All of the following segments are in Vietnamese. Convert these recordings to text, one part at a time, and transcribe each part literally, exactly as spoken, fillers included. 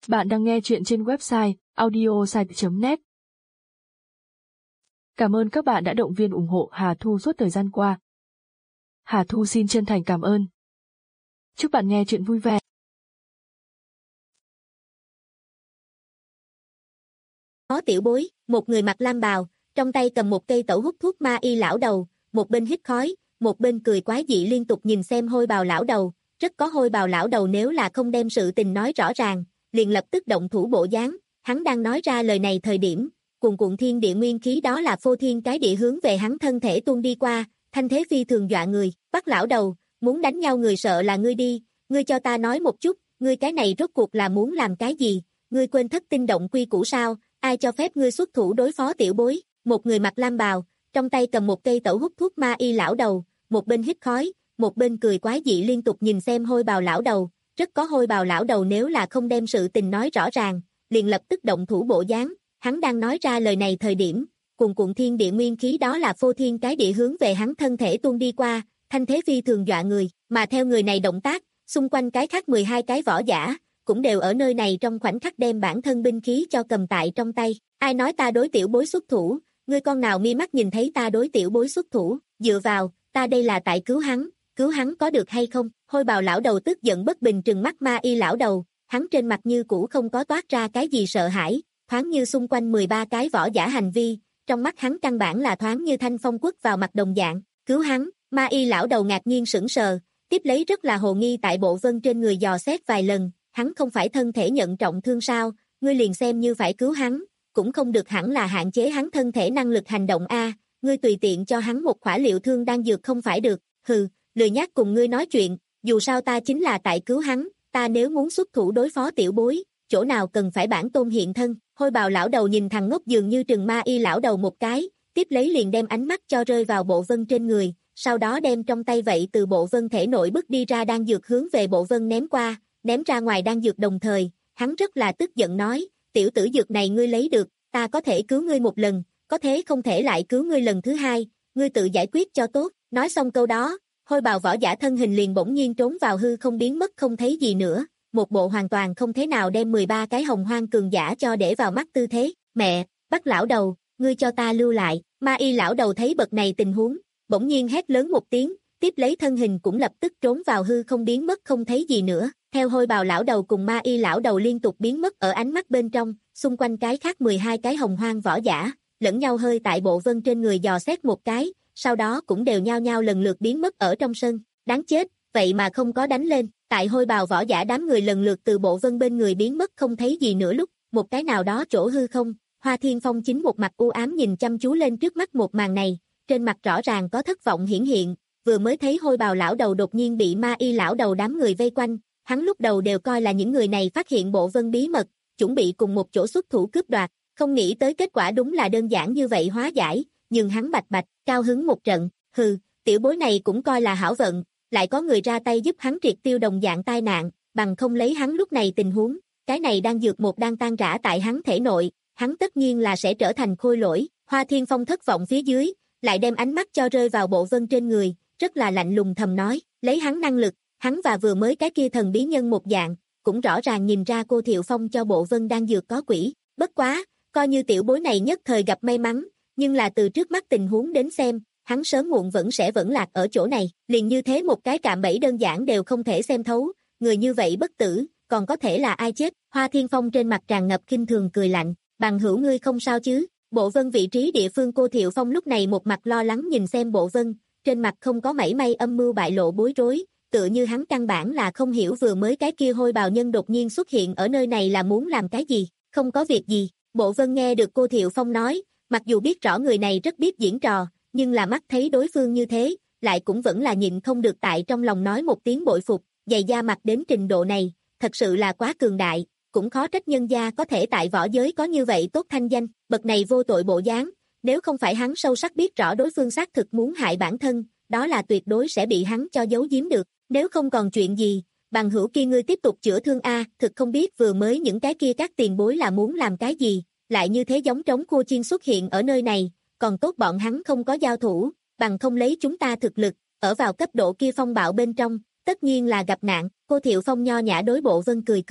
Bạn đang nghe chuyện trên website audiosite chấm net. Cảm ơn các bạn đã động viên ủng hộ Hà Thu suốt thời gian qua. Hà Thu xin chân thành cảm ơn. Chúc bạn nghe chuyện vui vẻ. Phó Tiểu Bối, một người mặc lam bào, trong tay cầm một cây tẩu hút thuốc ma y lão đầu, một bên hít khói, một bên cười quái dị liên tục nhìn xem hôi bào lão đầu, rất có hôi bào lão đầu nếu là không đem sự tình nói rõ ràng, liền lập tức động thủ bộ dáng. Hắn đang nói ra lời này thời điểm, cuồn cuộn thiên địa nguyên khí đó là phô thiên cái địa hướng về hắn thân thể tuôn đi qua, thanh thế phi thường dọa người. Bắt lão đầu, muốn đánh nhau người sợ là ngươi đi, ngươi cho ta nói một chút, ngươi cái này rốt cuộc là muốn làm cái gì, ngươi quên thất tinh động quy củ sao, ai cho phép ngươi xuất thủ đối phó Tiểu Bối. Một người mặc lam bào, trong tay cầm một cây tẩu hút thuốc ma y lão đầu, một bên hít khói, một bên cười quái dị liên tục nhìn xem hôi bào lão đầu, rất có hôi bào lão đầu nếu là không đem sự tình nói rõ ràng, liền lập tức động thủ bộ dáng. Hắn đang nói ra lời này thời điểm, cuồn cuộn thiên địa nguyên khí đó là phô thiên cái địa hướng về hắn thân thể tuôn đi qua, thanh thế phi thường dọa người, mà theo người này động tác, xung quanh cái khác mười hai cái võ giả, cũng đều ở nơi này trong khoảnh khắc đem bản thân binh khí cho cầm tại trong tay. Ai nói ta đối Tiểu Bối xuất thủ, ngươi con nào mi mắt nhìn thấy ta đối Tiểu Bối xuất thủ, dựa vào, ta đây là tại cứu hắn, cứu hắn có được hay không? Hôi bào lão đầu tức giận bất bình trừng mắt ma y lão đầu, hắn trên mặt như cũ không có toát ra cái gì sợ hãi, thoáng như xung quanh mười ba cái võ giả hành vi, trong mắt hắn căn bản là thoáng như thanh phong quất vào mặt đồng dạng, cứu hắn. Ma y lão đầu ngạc nhiên sững sờ, tiếp lấy rất là hồ nghi tại bộ vân trên người dò xét vài lần, hắn không phải thân thể nhận trọng thương sao, ngươi liền xem như phải cứu hắn, cũng không được hẳn là hạn chế hắn thân thể năng lực hành động a, ngươi tùy tiện cho hắn một khỏa liệu thương đang dược không phải được, hừ, lười nhác cùng ngươi nói chuyện, dù sao ta chính là tại cứu hắn, ta nếu muốn xuất thủ đối phó Tiểu Bối, chỗ nào cần phải bản tôn hiện thân. Hôi bào lão đầu nhìn thằng ngốc dường như trừng ma y lão đầu một cái, tiếp lấy liền đem ánh mắt cho rơi vào bộ vân trên người, sau đó đem trong tay vậy từ bộ vân thể nội bứt đi ra đan dược hướng về bộ vân ném qua, ném ra ngoài đan dược đồng thời, hắn rất là tức giận nói, tiểu tử dược này ngươi lấy được, ta có thể cứu ngươi một lần, có thế không thể lại cứu ngươi lần thứ hai, ngươi tự giải quyết cho tốt. Nói xong câu đó, hôi bào võ giả thân hình liền bỗng nhiên trốn vào hư không biến mất không thấy gì nữa, một bộ hoàn toàn không thế nào đem mười ba cái hồng hoang cường giả cho để vào mắt tư thế. Mẹ, bắt lão đầu, ngươi cho ta lưu lại. Ma y lão đầu thấy bậc này tình huống, bỗng nhiên hét lớn một tiếng, tiếp lấy thân hình cũng lập tức trốn vào hư không biến mất không thấy gì nữa. Theo hôi bào lão đầu cùng ma y lão đầu liên tục biến mất ở ánh mắt bên trong, xung quanh cái khác mười hai cái hồng hoang võ giả, lẫn nhau hơi tại bộ vân trên người dò xét một cái, sau đó cũng đều nhao nhao lần lượt biến mất ở trong sân. Đáng chết, vậy mà không có đánh lên. Tại hôi bào võ giả đám người lần lượt từ bộ vân bên người biến mất không thấy gì nữa lúc, một cái nào đó chỗ hư không, Hoa Thiên Phong chính một mặt u ám nhìn chăm chú lên trước mắt một màn này, trên mặt rõ ràng có thất vọng hiển hiện, vừa mới thấy hôi bào lão đầu đột nhiên bị ma y lão đầu đám người vây quanh, hắn lúc đầu đều coi là những người này phát hiện bộ vân bí mật, chuẩn bị cùng một chỗ xuất thủ cướp đoạt, không nghĩ tới kết quả đúng là đơn giản như vậy hóa giải, nhưng hắn bạch bạch, cao hứng một trận, hừ, Tiểu Bối này cũng coi là hảo vận, lại có người ra tay giúp hắn triệt tiêu đồng dạng tai nạn, bằng không lấy hắn lúc này tình huống, cái này đang dược một đang tan rã tại hắn thể nội, hắn tất nhiên là sẽ trở thành khôi lỗi. Hoa Thiên Phong thất vọng phía dưới, lại đem ánh mắt cho rơi vào bộ vân trên người, rất là lạnh lùng thầm nói, lấy hắn năng lực, hắn và vừa mới cái kia thần bí nhân một dạng, cũng rõ ràng nhìn ra cô Thiệu Phong cho bộ vân đang dược có quỷ, bất quá, coi như Tiểu Bối này nhất thời gặp may mắn, nhưng là từ trước mắt tình huống đến xem, hắn sớm muộn vẫn sẽ vẫn lạc ở chỗ này, liền như thế một cái cạm bẫy đơn giản đều không thể xem thấu, người như vậy bất tử, còn có thể là ai chết? Hoa Thiên Phong trên mặt tràn ngập khinh thường cười lạnh, bằng hữu ngươi không sao chứ? Bộ vân vị trí địa phương cô Thiệu Phong lúc này một mặt lo lắng nhìn xem bộ vân, trên mặt không có mảy may âm mưu bại lộ bối rối, tựa như hắn căn bản là không hiểu vừa mới cái kia hôi bào nhân đột nhiên xuất hiện ở nơi này là muốn làm cái gì, không có việc gì. Bộ vân nghe được cô Thiệu Phong nói, mặc dù biết rõ người này rất biết diễn trò, nhưng là mắt thấy đối phương như thế, lại cũng vẫn là nhịn không được tại trong lòng nói một tiếng bội phục, dày da mặt đến trình độ này, thật sự là quá cường đại, cũng khó trách nhân gia có thể tại võ giới có như vậy tốt thanh danh, bậc này vô tội bộ dáng, nếu không phải hắn sâu sắc biết rõ đối phương xác thực muốn hại bản thân, đó là tuyệt đối sẽ bị hắn cho giấu giếm được, nếu không còn chuyện gì, bằng hữu kia ngươi tiếp tục chữa thương a, thực không biết vừa mới những cái kia các tiền bối là muốn làm cái gì, lại như thế giống trống khua chiên xuất hiện ở nơi này, còn tốt bọn hắn không có giao thủ, bằng không lấy chúng ta thực lực, ở vào cấp độ kia phong bạo bên trong, tất nhiên là gặp nạn. Cô Thiệu Phong nho nhã đối bộ vân cười cười,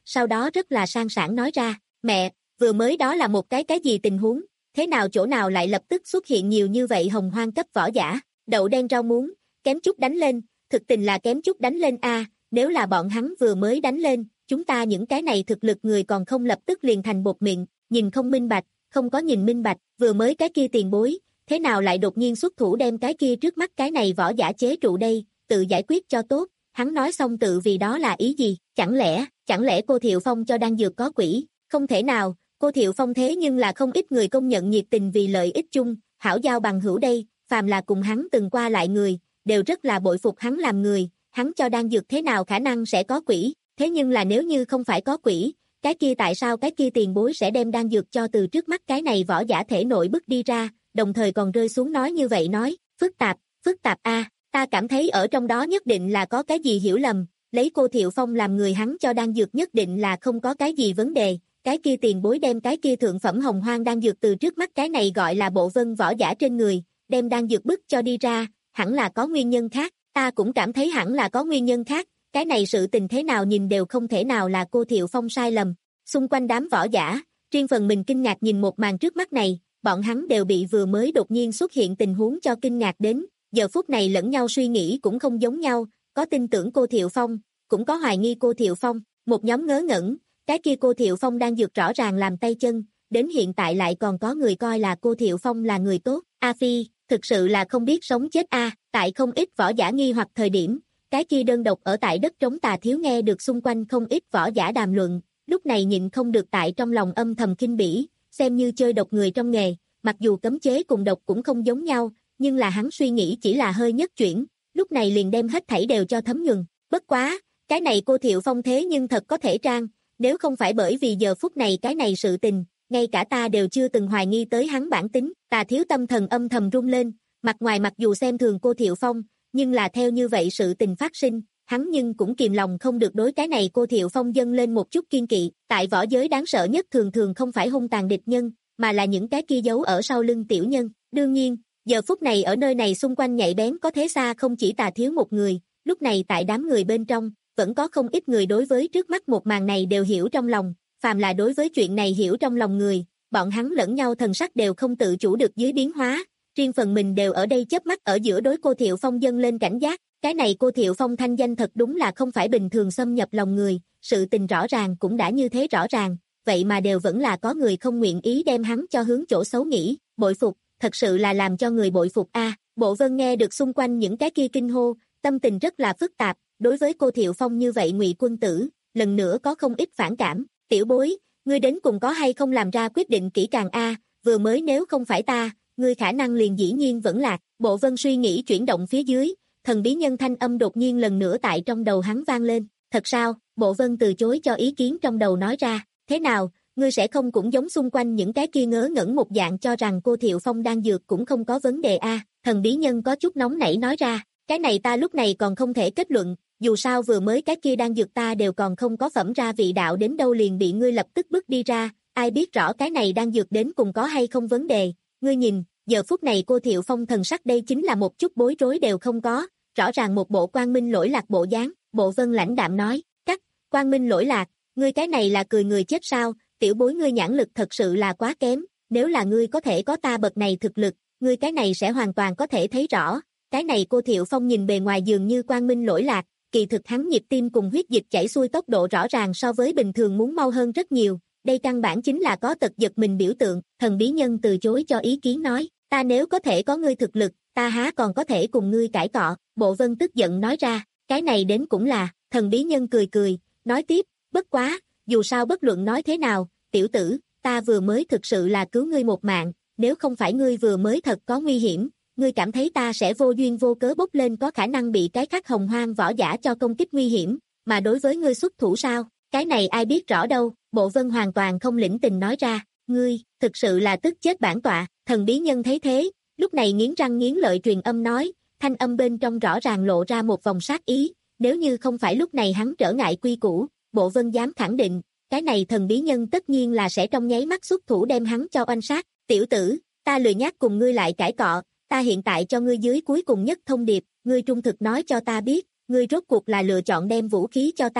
sau đó rất là sang sảng nói ra, mẹ, vừa mới đó là một cái cái gì tình huống, thế nào chỗ nào lại lập tức xuất hiện nhiều như vậy hồng hoang cấp võ giả, đậu đen rau muống, kém chút đánh lên, thực tình là kém chút đánh lên a, nếu là bọn hắn vừa mới đánh lên, chúng ta những cái này thực lực người còn không lập tức liền thành bột miệng, nhìn không minh bạch, không có nhìn minh bạch, vừa mới cái kia tiền bối, thế nào lại đột nhiên xuất thủ đem cái kia trước mắt cái này võ giả chế trụ đây, tự giải quyết cho tốt, hắn nói xong tự vì đó là ý gì, chẳng lẽ, chẳng lẽ cô Thiệu Phong cho đan dược có quỷ, không thể nào, cô Thiệu Phong thế nhưng là không ít người công nhận nhiệt tình vì lợi ích chung, hảo giao bằng hữu đây, phàm là cùng hắn từng qua lại người, đều rất là bội phục hắn làm người, hắn cho đan dược thế nào khả năng sẽ có quỷ, thế nhưng là nếu như không phải có quỷ, cái kia tại sao cái kia tiền bối sẽ đem đan dược cho từ trước mắt cái này võ giả thể nội bức đi ra, đồng thời còn rơi xuống nói như vậy nói, phức tạp, phức tạp a, ta cảm thấy ở trong đó nhất định là có cái gì hiểu lầm, lấy cô Thiệu Phong làm người hắn cho đan dược nhất định là không có cái gì vấn đề, cái kia tiền bối đem cái kia thượng phẩm hồng hoang đan dược từ trước mắt cái này gọi là bộ vân võ giả trên người, đem đan dược bức cho đi ra, hẳn là có nguyên nhân khác, ta cũng cảm thấy hẳn là có nguyên nhân khác, cái này sự tình thế nào nhìn đều không thể nào là cô Thiệu Phong sai lầm, xung quanh đám võ giả, riêng phần mình kinh ngạc nhìn một màn trước mắt này, bọn hắn đều bị vừa mới đột nhiên xuất hiện tình huống cho kinh ngạc đến, giờ phút này lẫn nhau suy nghĩ cũng không giống nhau, có tin tưởng cô Thiệu Phong, cũng có hoài nghi cô Thiệu Phong, một nhóm ngớ ngẩn, cái kia cô Thiệu Phong đang dược rõ ràng làm tay chân, đến hiện tại lại còn có người coi là cô Thiệu Phong là người tốt, A Phi, thực sự là không biết sống chết a, tại không ít võ giả nghi hoặc thời điểm, cái kia đơn độc ở tại đất trống Tà Thiếu nghe được xung quanh không ít võ giả đàm luận, lúc này nhịn không được tại trong lòng âm thầm kinh bỉ, xem như chơi độc người trong nghề, mặc dù cấm chế cùng độc cũng không giống nhau, nhưng là hắn suy nghĩ chỉ là hơi nhất chuyển, lúc này liền đem hết thảy đều cho thấm nhuần, bất quá, cái này cô Thiệu Phong thế nhưng thật có thể trang, nếu không phải bởi vì giờ phút này cái này sự tình, ngay cả ta đều chưa từng hoài nghi tới hắn bản tính, Tà Thiếu tâm thần âm thầm rung lên, mặt ngoài mặc dù xem thường cô Thiệu Phong, nhưng là theo như vậy sự tình phát sinh, hắn nhưng cũng kìm lòng không được đối cái này cô Thiệu Phong dâng lên một chút kiên kỵ, tại võ giới đáng sợ nhất thường thường không phải hung tàn địch nhân, mà là những cái kia giấu ở sau lưng tiểu nhân, đương nhiên, giờ phút này ở nơi này xung quanh nhạy bén có thế xa không chỉ Tà Thiếu một người, lúc này tại đám người bên trong, vẫn có không ít người đối với trước mắt một màn này đều hiểu trong lòng, phàm là đối với chuyện này hiểu trong lòng người, bọn hắn lẫn nhau thần sắc đều không tự chủ được dưới biến hóa, riêng phần mình đều ở đây chớp mắt ở giữa đối cô Thiệu Phong dâng lên cảnh giác, cái này cô Thiệu Phong thanh danh thật đúng là không phải bình thường xâm nhập lòng người, sự tình rõ ràng cũng đã như thế rõ ràng, vậy mà đều vẫn là có người không nguyện ý đem hắn cho hướng chỗ xấu nghĩ, bội phục, thật sự là làm cho người bội phục a. Bộ Vân nghe được xung quanh những cái kia kinh hô, tâm tình rất là phức tạp, đối với cô Thiệu Phong như vậy Ngụy quân tử, lần nữa có không ít phản cảm, tiểu bối, ngươi đến cùng có hay không làm ra quyết định kỹ càng a, vừa mới nếu không phải ta, ngươi khả năng liền dĩ nhiên vẫn lạc, Bộ Vân suy nghĩ chuyển động phía dưới, thần bí nhân thanh âm đột nhiên lần nữa tại trong đầu hắn vang lên, thật sao, Bộ Vân từ chối cho ý kiến trong đầu nói ra, thế nào, ngươi sẽ không cũng giống xung quanh những cái kia ngớ ngẩn một dạng cho rằng cô Thiệu Phong đang dược cũng không có vấn đề a, thần bí nhân có chút nóng nảy nói ra, cái này ta lúc này còn không thể kết luận, dù sao vừa mới cái kia đang dược ta đều còn không có phẩm ra vị đạo đến đâu liền bị ngươi lập tức bước đi ra, ai biết rõ cái này đang dược đến cùng có hay không vấn đề, ngươi nhìn, giờ phút này cô Thiệu Phong thần sắc đây chính là một chút bối rối đều không có, rõ ràng một bộ quang minh lỗi lạc bộ dáng, Bộ Vân lãnh đạm nói, cắt, quang minh lỗi lạc, ngươi cái này là cười người chết sao, tiểu bối ngươi nhãn lực thật sự là quá kém, nếu là ngươi có thể có ta bậc này thực lực, ngươi cái này sẽ hoàn toàn có thể thấy rõ, cái này cô Thiệu Phong nhìn bề ngoài dường như quang minh lỗi lạc, kỳ thực hắn nhịp tim cùng huyết dịch chảy xuôi tốc độ rõ ràng so với bình thường muốn mau hơn rất nhiều, đây căn bản chính là có tật giật mình biểu tượng, thần bí nhân từ chối cho ý kiến nói, ta nếu có thể có ngươi thực lực, ta há còn có thể cùng ngươi cãi cọ, Bộ Vân tức giận nói ra, cái này đến cũng là, thần bí nhân cười cười, nói tiếp, bất quá, dù sao bất luận nói thế nào, tiểu tử, ta vừa mới thực sự là cứu ngươi một mạng, nếu không phải ngươi vừa mới thật có nguy hiểm, ngươi cảm thấy ta sẽ vô duyên vô cớ bốc lên có khả năng bị cái khác hồng hoang võ giả cho công kích nguy hiểm, mà đối với ngươi xuất thủ sao, cái này ai biết rõ đâu, Bộ Vân hoàn toàn không lĩnh tình nói ra, ngươi, thực sự là tức chết bản tọa, thần bí nhân thấy thế, lúc này nghiến răng nghiến lợi truyền âm nói, thanh âm bên trong rõ ràng lộ ra một vòng sát ý, nếu như không phải lúc này hắn trở ngại quy củ, Bộ Vân dám khẳng định, cái này thần bí nhân tất nhiên là sẽ trong nháy mắt xuất thủ đem hắn cho oanh sát, tiểu tử, ta lười nhác cùng ngươi lại cãi cọ, ta hiện tại cho ngươi dưới cuối cùng nhất thông điệp, ngươi trung thực nói cho ta biết, ngươi rốt cuộc là lựa chọn đem vũ khí cho ta,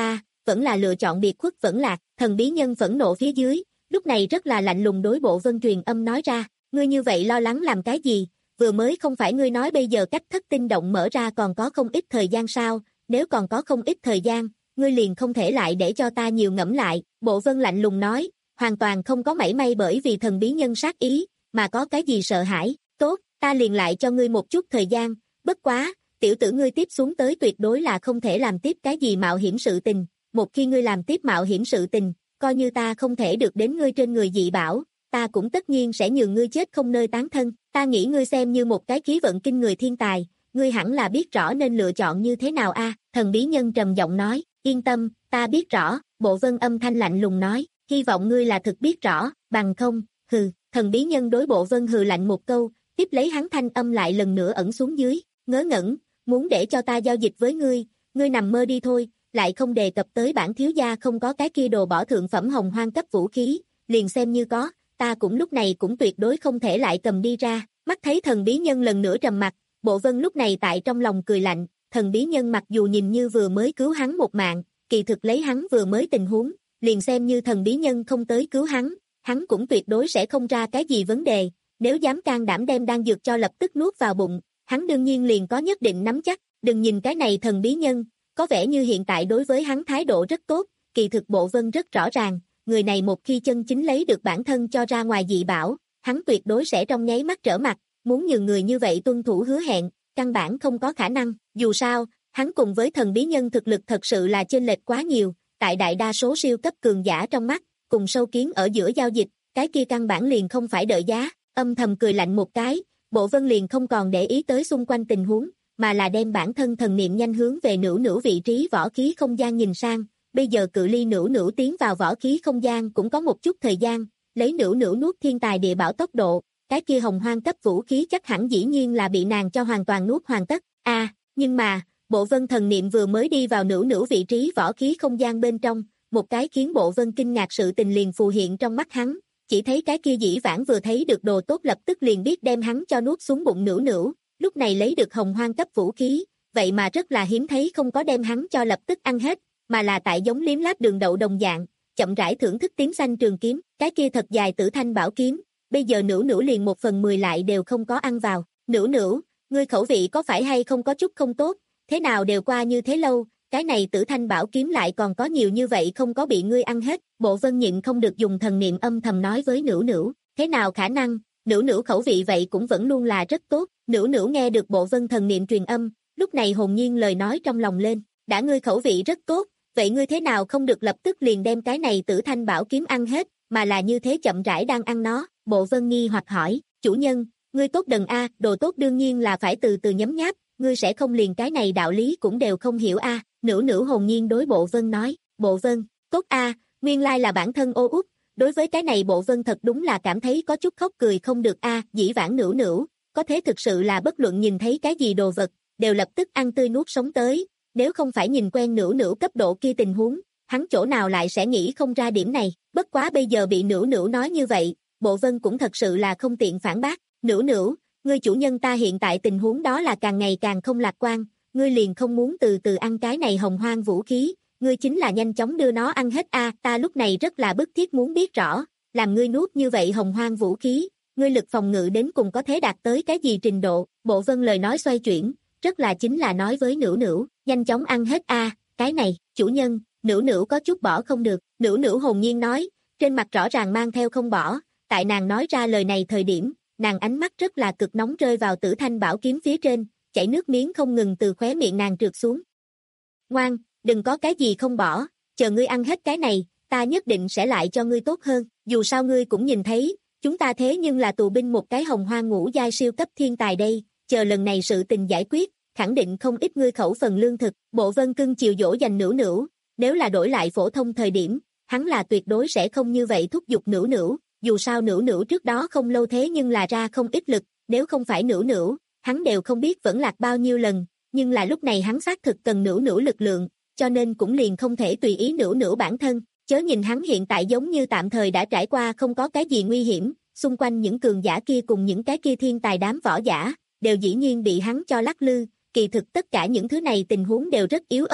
vẫn là lựa chọn biệt khuất vẫn lạc, thần bí nhân phẫn nộ phía dưới, lúc này rất là lạnh lùng đối Bộ Vân truyền âm nói ra, ngươi như vậy lo lắng làm cái gì, vừa mới không phải ngươi nói bây giờ cách thất tinh động mở ra còn có không ít thời gian sao, nếu còn có không ít thời gian, ngươi liền không thể lại để cho ta nhiều ngẫm lại, Bộ Vân lạnh lùng nói, hoàn toàn không có mảy may bởi vì thần bí nhân sát ý, mà có cái gì sợ hãi, tốt, ta liền lại cho ngươi một chút thời gian, bất quá, tiểu tử ngươi tiếp xuống tới tuyệt đối là không thể làm tiếp cái gì mạo hiểm sự tình, một khi ngươi làm tiếp mạo hiểm sự tình, coi như ta không thể được đến ngươi trên người dị bảo, ta cũng tất nhiên sẽ nhường ngươi chết không nơi tán thân, ta nghĩ ngươi xem như một cái khí vận kinh người thiên tài, ngươi hẳn là biết rõ nên lựa chọn như thế nào a, thần bí nhân trầm giọng nói, yên tâm, ta biết rõ, Bộ Vân âm thanh lạnh lùng nói, hy vọng ngươi là thực biết rõ, bằng không, hừ, thần bí nhân đối Bộ Vân hừ lạnh một câu, tiếp lấy hắn thanh âm lại lần nữa ẩn xuống dưới, ngớ ngẩn, muốn để cho ta giao dịch với ngươi, ngươi nằm mơ đi thôi, lại không đề cập tới bản thiếu gia không có cái kia đồ bỏ thượng phẩm hồng hoang cấp vũ khí, liền xem như có, ta cũng lúc này cũng tuyệt đối không thể lại cầm đi ra, mắt thấy thần bí nhân lần nữa trầm mặt, Bộ Vân lúc này tại trong lòng cười lạnh, thần bí nhân mặc dù nhìn như vừa mới cứu hắn một mạng, kỳ thực lấy hắn vừa mới tình huống, liền xem như thần bí nhân không tới cứu hắn, hắn cũng tuyệt đối sẽ không ra cái gì vấn đề, nếu dám can đảm đem đan dược cho lập tức nuốt vào bụng, hắn đương nhiên liền có nhất định nắm chắc, đừng nhìn cái này thần bí nhân, có vẻ như hiện tại đối với hắn thái độ rất tốt, kỳ thực Bộ Vân rất rõ ràng, người này một khi chân chính lấy được bản thân cho ra ngoài dị bảo, hắn tuyệt đối sẽ trong nháy mắt trở mặt, muốn nhường người như vậy tuân thủ hứa hẹn, căn bản không có khả năng, dù sao, hắn cùng với thần bí nhân thực lực thật sự là chênh lệch quá nhiều, tại đại đa số siêu cấp cường giả trong mắt, cùng sâu kiến ở giữa giao dịch, cái kia căn bản liền không phải đợi giá, âm thầm cười lạnh một cái, Bộ Vân liền không còn để ý tới xung quanh tình huống, mà là đem bản thân thần niệm nhanh hướng về nửu nửu vị trí võ khí không gian nhìn sang, bây giờ cự ly nửu nửu tiến vào võ khí không gian cũng có một chút thời gian, lấy nửu nửu nuốt thiên tài địa bảo tốc độ, cái kia hồng hoang cấp vũ khí chắc hẳn dĩ nhiên là bị nàng cho hoàn toàn nuốt hoàn tất, a à, nhưng mà, Bộ Vân thần niệm vừa mới đi vào nửu nửu vị trí võ khí không gian bên trong, một cái khiến Bộ Vân kinh ngạc sự tình liền phù hiện trong mắt hắn, chỉ thấy cái kia dĩ vãng vừa thấy được đồ tốt lập tức liền biết đem hắn cho nuốt xuống bụng nửu nửu, lúc này lấy được hồng hoang cấp vũ khí, vậy mà rất là hiếm thấy không có đem hắn cho lập tức ăn hết, mà là tại giống liếm láp đường đậu đồng dạng, chậm rãi thưởng thức tím xanh trường kiếm, cái kia thật dài tử thanh bảo kiếm, bây giờ nửu nửu liền một phần mười lại đều không có ăn vào, nửu nửu, ngươi khẩu vị có phải hay không có chút không tốt, thế nào đều qua như thế lâu, cái này tử thanh bảo kiếm lại còn có nhiều như vậy không có bị ngươi ăn hết, Bộ Vân nhịn không được dùng thần niệm âm thầm nói với nửu nửu, thế nào khả năng, nửu nửu khẩu vị vậy cũng vẫn luôn là rất tốt, nửu nửu nghe được Bộ Vân thần niệm truyền âm, lúc này hồn nhiên lời nói trong lòng lên, đã ngươi khẩu vị rất tốt, vậy ngươi thế nào không được lập tức liền đem cái này tử thanh bảo kiếm ăn hết, mà là như thế chậm rãi đang ăn nó, Bộ Vân nghi hoặc hỏi, chủ nhân, ngươi tốt đần a, đồ tốt đương nhiên là phải từ từ nhấm nháp, ngươi sẽ không liền cái này đạo lý cũng đều không hiểu a, nửu nửu hồn nhiên đối Bộ Vân nói, Bộ Vân, tốt a, nguyên lai là bản thân ô út, đối với cái này Bộ Vân thật đúng là cảm thấy có chút khóc cười không được a, dĩ vãng nửu nửu, có thế thực sự là bất luận nhìn thấy cái gì đồ vật, đều lập tức ăn tươi nuốt sống tới, nếu không phải nhìn quen nửu nửu cấp độ kia tình huống, hắn chỗ nào lại sẽ nghĩ không ra điểm này, bất quá bây giờ bị nửu nửu nói như vậy, Bộ Vân cũng thật sự là không tiện phản bác, nửu nửu, ngươi chủ nhân ta hiện tại tình huống đó là càng ngày càng không lạc quan, ngươi liền không muốn từ từ ăn cái này hồng hoang vũ khí, ngươi chính là nhanh chóng đưa nó ăn hết a, ta lúc này rất là bức thiết muốn biết rõ, làm ngươi nuốt như vậy hồng hoang vũ khí, ngươi lực phòng ngự đến cùng có thể đạt tới cái gì trình độ, Bộ Vân lời nói xoay chuyển, rất là chính là nói với nửu nửu, nhanh chóng ăn hết a, cái này, chủ nhân, nửu nửu có chút bỏ không được, nửu nửu hồn nhiên nói, trên mặt rõ ràng mang theo không bỏ, tại nàng nói ra lời này thời điểm, nàng ánh mắt rất là cực nóng rơi vào tử thanh bảo kiếm phía trên, chảy nước miếng không ngừng từ khóe miệng nàng trượt xuống. Ngoan, đừng có cái gì không bỏ, chờ ngươi ăn hết cái này, ta nhất định sẽ lại cho ngươi tốt hơn, dù sao ngươi cũng nhìn thấy, chúng ta thế nhưng là tù binh một cái hồng hoang ngũ giai siêu cấp thiên tài đây, chờ lần này sự tình giải quyết, khẳng định không ít ngươi khẩu phần lương thực, Bộ Vân cưng chiều dỗ dành nửu nửu, nếu là đổi lại phổ thông thời điểm, hắn là tuyệt đối sẽ không như vậy thúc giục nửu nửu, dù sao nửu nửu trước đó không lâu thế nhưng là ra không ít lực, nếu không phải nửu nửu, hắn đều không biết vẫn lạc bao nhiêu lần, nhưng là lúc này hắn xác thực cần nửu nửu lực lượng, cho nên cũng liền không thể tùy ý nửu nửu bản thân, chớ nhìn hắn hiện tại giống như tạm thời đã trải qua không có cái gì nguy hiểm, xung quanh những cường giả kia cùng những cái kia thiên tài đám võ giả, đều dĩ nhiên bị hắn cho lắc lư, kỳ thực tất cả những thứ này tình huống đều rất yếu ớt,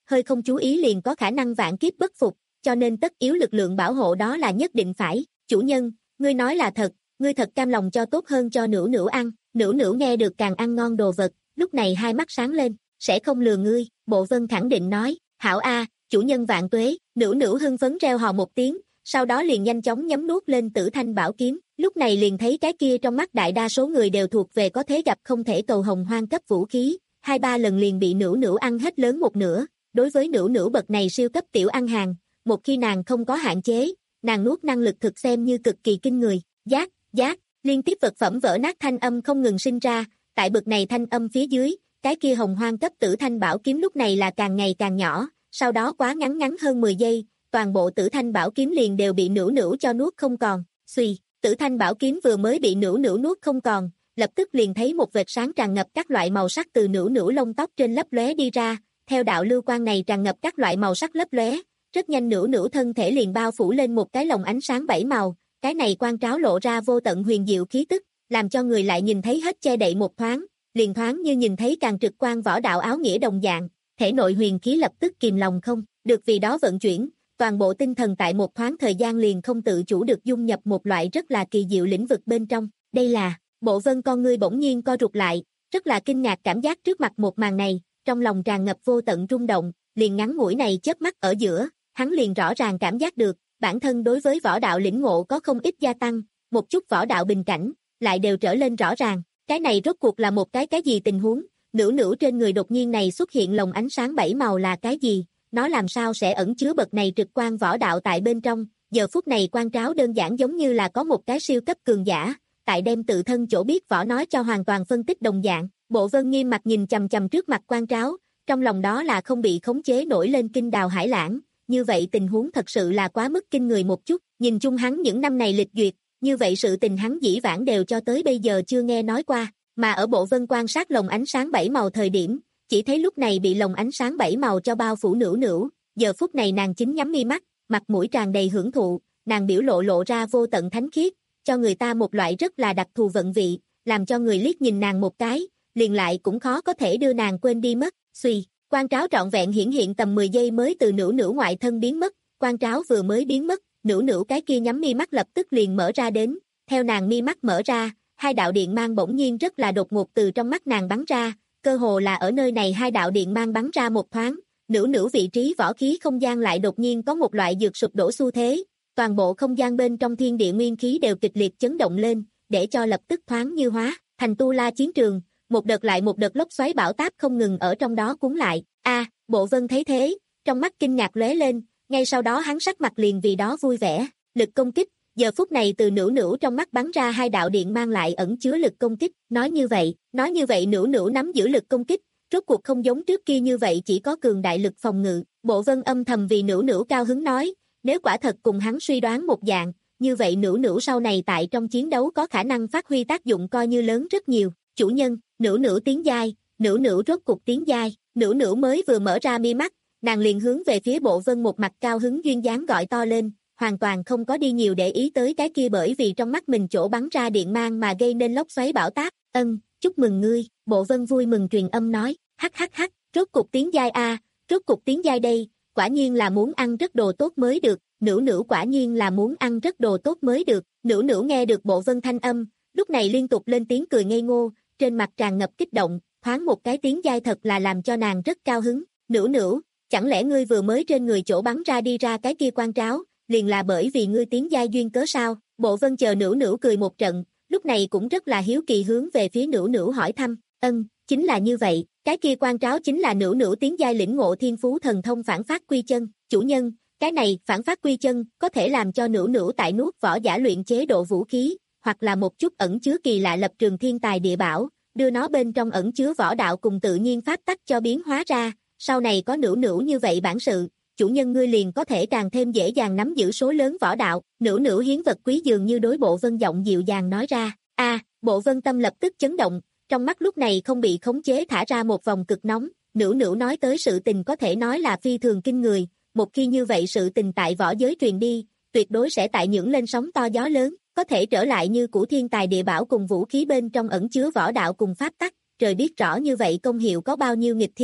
hơi không chú ý liền có khả năng vạn kiếp bất phục, cho nên tất yếu lực lượng bảo hộ đó là nhất định phải. Chủ nhân, ngươi nói là thật, ngươi thật cam lòng cho tốt hơn cho Nữu Nữu ăn. Nữu Nữu nghe được càng ăn ngon đồ vật, lúc này hai mắt sáng lên, sẽ không lừa ngươi, Bộ Vân khẳng định nói, hảo a, chủ nhân vạn tuế. Nữu Nữu hưng phấn reo hò một tiếng, sau đó liền nhanh chóng nhấm nuốt lên Tử Thanh Bảo Kiếm, lúc này liền thấy cái kia trong mắt đại đa số người đều thuộc về có thế gặp không thể cầu hồng hoang cấp vũ khí, hai ba lần liền bị Nữu Nữu ăn hết lớn một nửa. Đối với Nữu Nữu bậc này siêu cấp tiểu ăn hàng, một khi nàng không có hạn chế, nàng nuốt năng lực thực xem như cực kỳ kinh người. Giác, giác, liên tiếp vật phẩm vỡ nát thanh âm không ngừng sinh ra, tại bậc này thanh âm phía dưới, cái kia hồng hoang cấp Tử Thanh Bảo Kiếm lúc này là càng ngày càng nhỏ, sau đó quá ngắn ngắn hơn mười giây, toàn bộ Tử Thanh Bảo Kiếm liền đều bị Nữu Nữu cho nuốt không còn. Xuy, Tử Thanh Bảo Kiếm vừa mới bị Nữu Nữu nuốt không còn, lập tức liền thấy một vệt sáng tràn ngập các loại màu sắc từ Nữu Nữu lông tóc trên lấp lóe đi ra, theo đạo lưu quang này tràn ngập các loại màu sắc lấp lóe, rất nhanh Nữu Nữu thân thể liền bao phủ lên một cái lồng ánh sáng bảy màu, cái này quang tráo lộ ra vô tận huyền diệu khí tức, làm cho người lại nhìn thấy hết che đậy một thoáng, liền thoáng như nhìn thấy càng trực quan võ đạo áo nghĩa đồng dạng, thể nội huyền khí lập tức kìm lòng không được vì đó vận chuyển, toàn bộ tinh thần tại một thoáng thời gian liền không tự chủ được dung nhập một loại rất là kỳ diệu lĩnh vực bên trong. Đây là, Bộ Vân con ngươi bỗng nhiên co rụt lại, rất là kinh ngạc cảm giác trước mặt một màn này, trong lòng tràn ngập vô tận rung động, liền ngắn ngủi này chớp mắt ở giữa, hắn liền rõ ràng cảm giác được, bản thân đối với võ đạo lĩnh ngộ có không ít gia tăng, một chút võ đạo bình cảnh, lại đều trở lên rõ ràng, cái này rốt cuộc là một cái cái gì tình huống, Nữu Nữu trên người đột nhiên này xuất hiện lồng ánh sáng bảy màu là cái gì, nó làm sao sẽ ẩn chứa bậc này trực quan võ đạo tại bên trong, giờ phút này quan tráo đơn giản giống như là có một cái siêu cấp cường giả, tại đem tự thân chỗ biết võ nói cho hoàn toàn phân tích đồng dạng. Bộ Vân nghiêm mặt nhìn chằm chằm trước mặt quan tráo, trong lòng đó là không bị khống chế nổi lên kinh đào hải lãng, như vậy tình huống thật sự là quá mức kinh người một chút, nhìn chung hắn những năm này lịch duyệt, như vậy sự tình hắn dĩ vãng đều cho tới bây giờ chưa nghe nói qua, mà ở Bộ Vân quan sát lồng ánh sáng bảy màu thời điểm, chỉ thấy lúc này bị lồng ánh sáng bảy màu cho bao phủ Nữu Nữu, giờ phút này nàng chính nhắm mi mắt, mặt mũi tràn đầy hưởng thụ, nàng biểu lộ lộ ra vô tận thánh khiết, cho người ta một loại rất là đặc thù vận vị, làm cho người liếc nhìn nàng một cái, liền lại cũng khó có thể đưa nàng quên đi mất. Xuy, quan tráo trọn vẹn hiển hiện tầm mười giây mới từ Nữu Nữu ngoại thân biến mất, quan tráo vừa mới biến mất, Nữu Nữu cái kia nhắm mi mắt lập tức liền mở ra đến, theo nàng mi mắt mở ra, hai đạo điện mang bỗng nhiên rất là đột ngột từ trong mắt nàng bắn ra, cơ hồ là ở nơi này hai đạo điện mang bắn ra một thoáng, Nữu Nữu vị trí võ khí không gian lại đột nhiên có một loại dược sụp đổ xu thế, toàn bộ không gian bên trong thiên địa nguyên khí đều kịch liệt chấn động lên, để cho lập tức thoáng như hóa thành tu la chiến trường, một đợt lại một đợt lốc xoáy bão táp không ngừng ở trong đó cuốn lại. A, Bộ Vân thấy thế, trong mắt kinh ngạc lóe lên, ngay sau đó hắn sắc mặt liền vì đó vui vẻ, lực công kích, giờ phút này từ Nữu Nữu trong mắt bắn ra hai đạo điện mang lại ẩn chứa lực công kích, nói như vậy, nói như vậy Nữu Nữu nắm giữ lực công kích, rốt cuộc không giống trước kia như vậy chỉ có cường đại lực phòng ngự, Bộ Vân âm thầm vì Nữu Nữu cao hứng nói, nếu quả thật cùng hắn suy đoán một dạng, như vậy Nữu Nữu sau này tại trong chiến đấu có khả năng phát huy tác dụng coi như lớn rất nhiều. Chủ nhân, Nữu Nữu tiến giai, Nữu Nữu rốt cuộc tiến giai, Nữu Nữu mới vừa mở ra mi mắt, nàng liền hướng về phía Bộ Vân một mặt cao hứng duyên dáng gọi to lên, hoàn toàn không có đi nhiều để ý tới cái kia bởi vì trong mắt mình chỗ bắn ra điện mang mà gây nên lốc xoáy bão táp. Ân, chúc mừng ngươi, Bộ Vân vui mừng truyền âm nói, hắc hắc hắc, rốt cuộc tiến giai a, rốt cuộc tiến giai đây, quả nhiên là muốn ăn rất đồ tốt mới được, Nữu Nữu quả nhiên là muốn ăn rất đồ tốt mới được, Nữu Nữu nghe được Bộ Vân thanh âm, lúc này liên tục lên tiếng cười ngây ngô, trên mặt tràn ngập kích động, thoáng một cái tiến giai thật là làm cho nàng rất cao hứng. Nữu Nữu, chẳng lẽ ngươi vừa mới trên người chỗ bắn ra đi ra cái kia quan tráo, liền là bởi vì ngươi tiến giai duyên cớ sao? Bộ Vân chờ Nữu Nữu cười một trận, lúc này cũng rất là hiếu kỳ hướng về phía Nữu Nữu hỏi thăm, ân, chính là như vậy, cái kia quan tráo chính là Nữu Nữu tiến giai lĩnh ngộ thiên phú thần thông phản phát quy chân, chủ nhân, cái này phản phát quy chân có thể làm cho Nữu Nữu tại nuốt võ giả luyện chế độ vũ khí, hoặc là một chút ẩn chứa kỳ lạ lập trường thiên tài địa bảo, đưa nó bên trong ẩn chứa võ đạo cùng tự nhiên pháp tắc cho biến hóa ra, sau này có Nữu Nữu như vậy bản sự, chủ nhân ngươi liền có thể càng thêm dễ dàng nắm giữ số lớn võ đạo. Nữu Nữu hiến vật quý dường như đối Bộ Vân giọng dịu dàng nói ra. A, Bộ Vân tâm lập tức chấn động, trong mắt lúc này không bị khống chế thả ra một vòng cực nóng. Nữu Nữu nói tới sự tình có thể nói là phi thường kinh người, một khi như vậy sự tình tại võ giới truyền đi, tuyệt đối sẽ tại những lên sóng to gió lớn, có thể trở lại như cũ thiên tài địa bảo cùng vũ khí bên trong ẩn chứa võ đạo cùng pháp tắc, trời biết rõ như vậy công hiệu có bao nhiêu nghịch thiên,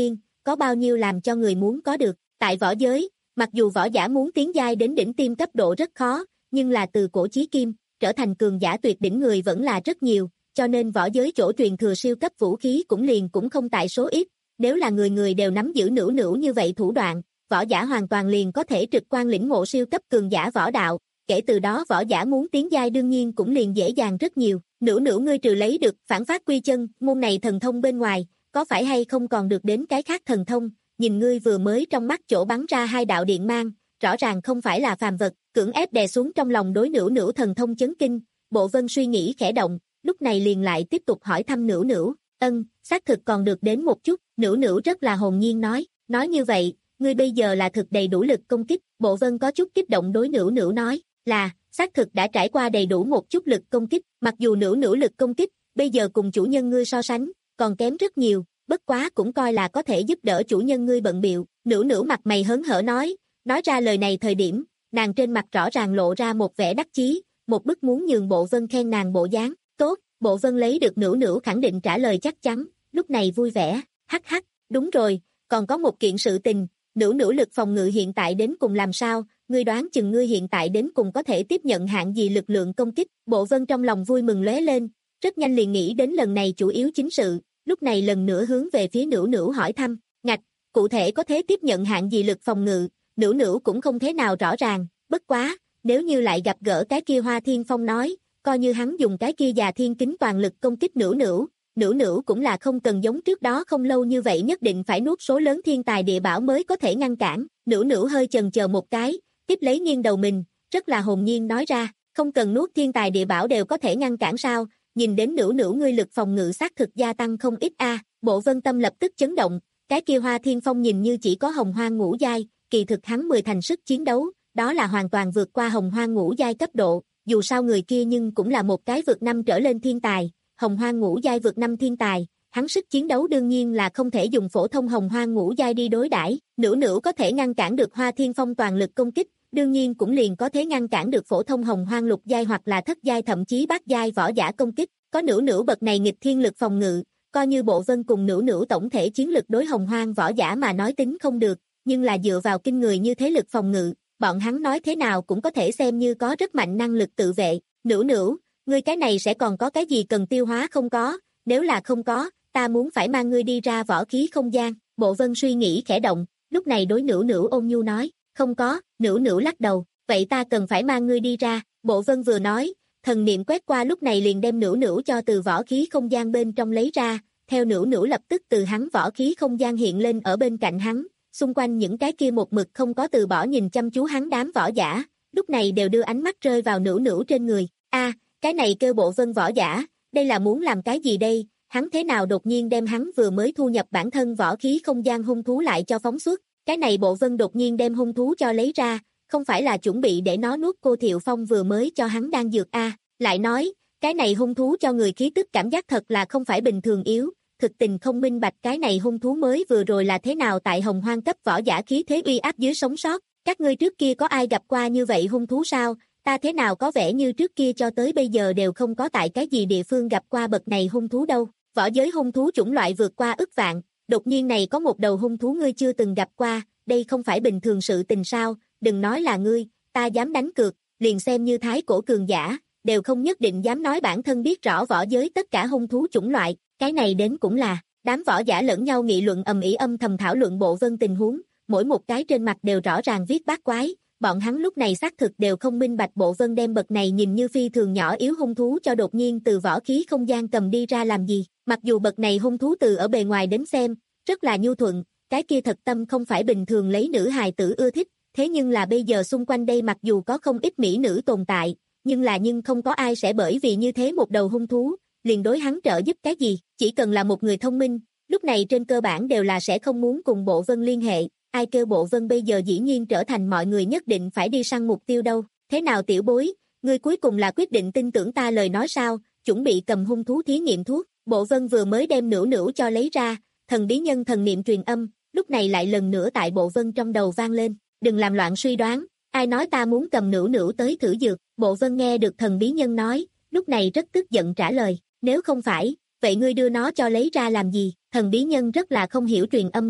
có bao nhiêu làm cho người muốn có được. Tại võ giới, mặc dù võ giả muốn tiến giai đến đỉnh tiêm cấp độ rất khó, nhưng là từ cổ chí kim, trở thành cường giả tuyệt đỉnh người vẫn là rất nhiều, cho nên võ giới chỗ truyền thừa siêu cấp vũ khí cũng liền cũng không tại số ít, nếu là người người đều nắm giữ nữu nữu như vậy thủ đoạn, võ giả hoàn toàn liền có thể trực quan lĩnh ngộ siêu cấp cường giả võ đạo, kể từ đó võ giả muốn tiến giai đương nhiên cũng liền dễ dàng rất nhiều. Nữu nữu ngươi trừ lấy được phản phát quy chân, môn này thần thông bên ngoài, có phải hay không còn được đến cái khác thần thông, nhìn ngươi vừa mới trong mắt chỗ bắn ra hai đạo điện mang, rõ ràng không phải là phàm vật, cưỡng ép đè xuống trong lòng đối nữu nữu thần thông chấn kinh, Bộ Vân suy nghĩ khẽ động, lúc này liền lại tiếp tục hỏi thăm nữu nữu, ân, xác thực còn được đến một chút, nữu nữu rất là hồn nhiên nói, nói như vậy, ngươi bây giờ là thực đầy đủ lực công kích, Bộ Vân có chút kích động đối nữu nữu nói, là, xác thực đã trải qua đầy đủ một chút lực công kích, mặc dù nữu nữu lực công kích, bây giờ cùng chủ nhân ngươi so sánh, còn kém rất nhiều, bất quá cũng coi là có thể giúp đỡ chủ nhân ngươi bận biệu, nữu nữu mặt mày hớn hở nói, nói ra lời này thời điểm, nàng trên mặt rõ ràng lộ ra một vẻ đắc chí, một bức muốn nhường Bộ Vân khen nàng bộ dáng, tốt, Bộ Vân lấy được nữu nữu khẳng định trả lời chắc chắn, lúc này vui vẻ, hắc hắc, đúng rồi, còn có một kiện sự tình, nữu nữu lực phòng ngự hiện tại đến cùng làm sao, ngươi đoán chừng ngươi hiện tại đến cùng có thể tiếp nhận hạng gì lực lượng công kích, Bộ Vân trong lòng vui mừng lóe lên, rất nhanh liền nghĩ đến lần này chủ yếu chính sự, lúc này lần nữa hướng về phía nữu nữu hỏi thăm, ngạch, cụ thể có thể tiếp nhận hạng gì lực phòng ngự, nữu nữu cũng không thế nào rõ ràng, bất quá, nếu như lại gặp gỡ cái kia Hoa Thiên Phong nói, coi như hắn dùng cái kia già thiên kính toàn lực công kích nữu nữu, nữu nữu cũng là không cần giống trước đó không lâu như vậy nhất định phải nuốt số lớn thiên tài địa bảo mới có thể ngăn cản, nữu nữu hơi chần chờ một cái, tiếp lấy nghiêng đầu mình, rất là hồn nhiên nói ra, không cần nuốt thiên tài địa bảo đều có thể ngăn cản sao, nhìn đến nữu nữu ngươi lực phòng ngự xác thực gia tăng không ít a. Bộ Vân tâm lập tức chấn động, cái kia Hoa Thiên Phong nhìn như chỉ có hồng hoang ngũ giai, kỳ thực hắn mười thành sức chiến đấu, đó là hoàn toàn vượt qua hồng hoang ngũ giai cấp độ, dù sao người kia nhưng cũng là một cái vượt năm trở lên thiên tài, hồng hoang ngũ giai vượt năm thiên tài, hắn sức chiến đấu đương nhiên là không thể dùng phổ thông hồng hoang ngũ giai đi đối đãi, nữu nữu có thể ngăn cản được Hoa Thiên Phong toàn lực công kích, đương nhiên cũng liền có thể ngăn cản được phổ thông hồng hoang lục giai hoặc là thất giai thậm chí bát giai võ giả công kích, có nữu nữu bậc này nghịch thiên lực phòng ngự, coi như Bộ Vân cùng nữu nữu tổng thể chiến lực đối hồng hoang võ giả mà nói tính không được, nhưng là dựa vào kinh người như thế lực phòng ngự, bọn hắn nói thế nào cũng có thể xem như có rất mạnh năng lực tự vệ, nữu nữu, ngươi cái này sẽ còn có cái gì cần tiêu hóa không có, nếu là không có, ta muốn phải mang ngươi đi ra võ khí không gian, Bộ Vân suy nghĩ khẽ động, lúc này đối nữu nữu ôn nhu nói, không có, nữu nữu lắc đầu, vậy ta cần phải mang ngươi đi ra, Bộ Vân vừa nói, thần niệm quét qua lúc này liền đem nữu nữu cho từ võ khí không gian bên trong lấy ra, theo nữu nữu lập tức từ hắn võ khí không gian hiện lên ở bên cạnh hắn, xung quanh những cái kia một mực không có từ bỏ nhìn chăm chú hắn đám võ giả, lúc này đều đưa ánh mắt rơi vào nữu nữu trên người, a, cái này kêu Bộ Vân võ giả, đây là muốn làm cái gì đây, hắn thế nào đột nhiên đem hắn vừa mới thu nhập bản thân võ khí không gian hung thú lại cho phóng xuất, cái này Bộ Vân đột nhiên đem hung thú cho lấy ra, không phải là chuẩn bị để nó nuốt cô Thiệu Phong vừa mới cho hắn đang dược a, lại nói, cái này hung thú cho người khí tức cảm giác thật là không phải bình thường yếu, thực tình không minh bạch cái này hung thú mới vừa rồi là thế nào tại hồng hoang cấp võ giả khí thế uy áp dưới sống sót, các ngươi trước kia có ai gặp qua như vậy hung thú sao, ta thế nào có vẻ như trước kia cho tới bây giờ đều không có tại cái gì địa phương gặp qua bậc này hung thú đâu, võ giới hung thú chủng loại vượt qua ức vạn, đột nhiên này có một đầu hung thú ngươi chưa từng gặp qua, đây không phải bình thường sự tình sao, đừng nói là ngươi, ta dám đánh cược, liền xem như thái cổ cường giả, đều không nhất định dám nói bản thân biết rõ võ giới tất cả hung thú chủng loại, cái này đến cũng là, đám võ giả lẫn nhau nghị luận ầm ĩ âm thầm thảo luận Bộ Vân tình huống, mỗi một cái trên mặt đều rõ ràng viết bát quái, bọn hắn lúc này xác thực đều không minh bạch Bộ Vân đem bậc này nhìn như phi thường nhỏ yếu hung thú cho đột nhiên từ võ khí không gian cầm đi ra làm gì, mặc dù bậc này hung thú từ ở bề ngoài đến xem, rất là nhu thuận, cái kia thật tâm không phải bình thường lấy nữ hài tử ưa thích, thế nhưng là bây giờ xung quanh đây mặc dù có không ít mỹ nữ tồn tại, nhưng là nhưng không có ai sẽ bởi vì như thế một đầu hung thú, liền đối hắn trợ giúp cái gì, chỉ cần là một người thông minh, lúc này trên cơ bản đều là sẽ không muốn cùng Bộ Vân liên hệ, ai kêu Bộ Vân bây giờ dĩ nhiên trở thành mọi người nhất định phải đi săn mục tiêu đâu, thế nào tiểu bối, ngươi cuối cùng là quyết định tin tưởng ta lời nói sao, chuẩn bị cầm hung thú thí nghiệm thuốc, Bộ Vân vừa mới đem nữu nữu cho lấy ra, thần bí nhân thần niệm truyền âm, lúc này lại lần nữa tại Bộ Vân trong đầu vang lên, đừng làm loạn suy đoán, ai nói ta muốn cầm nữu nữu tới thử dược, Bộ Vân nghe được thần bí nhân nói, lúc này rất tức giận trả lời, nếu không phải, vậy ngươi đưa nó cho lấy ra làm gì, thần bí nhân rất là không hiểu truyền âm nói,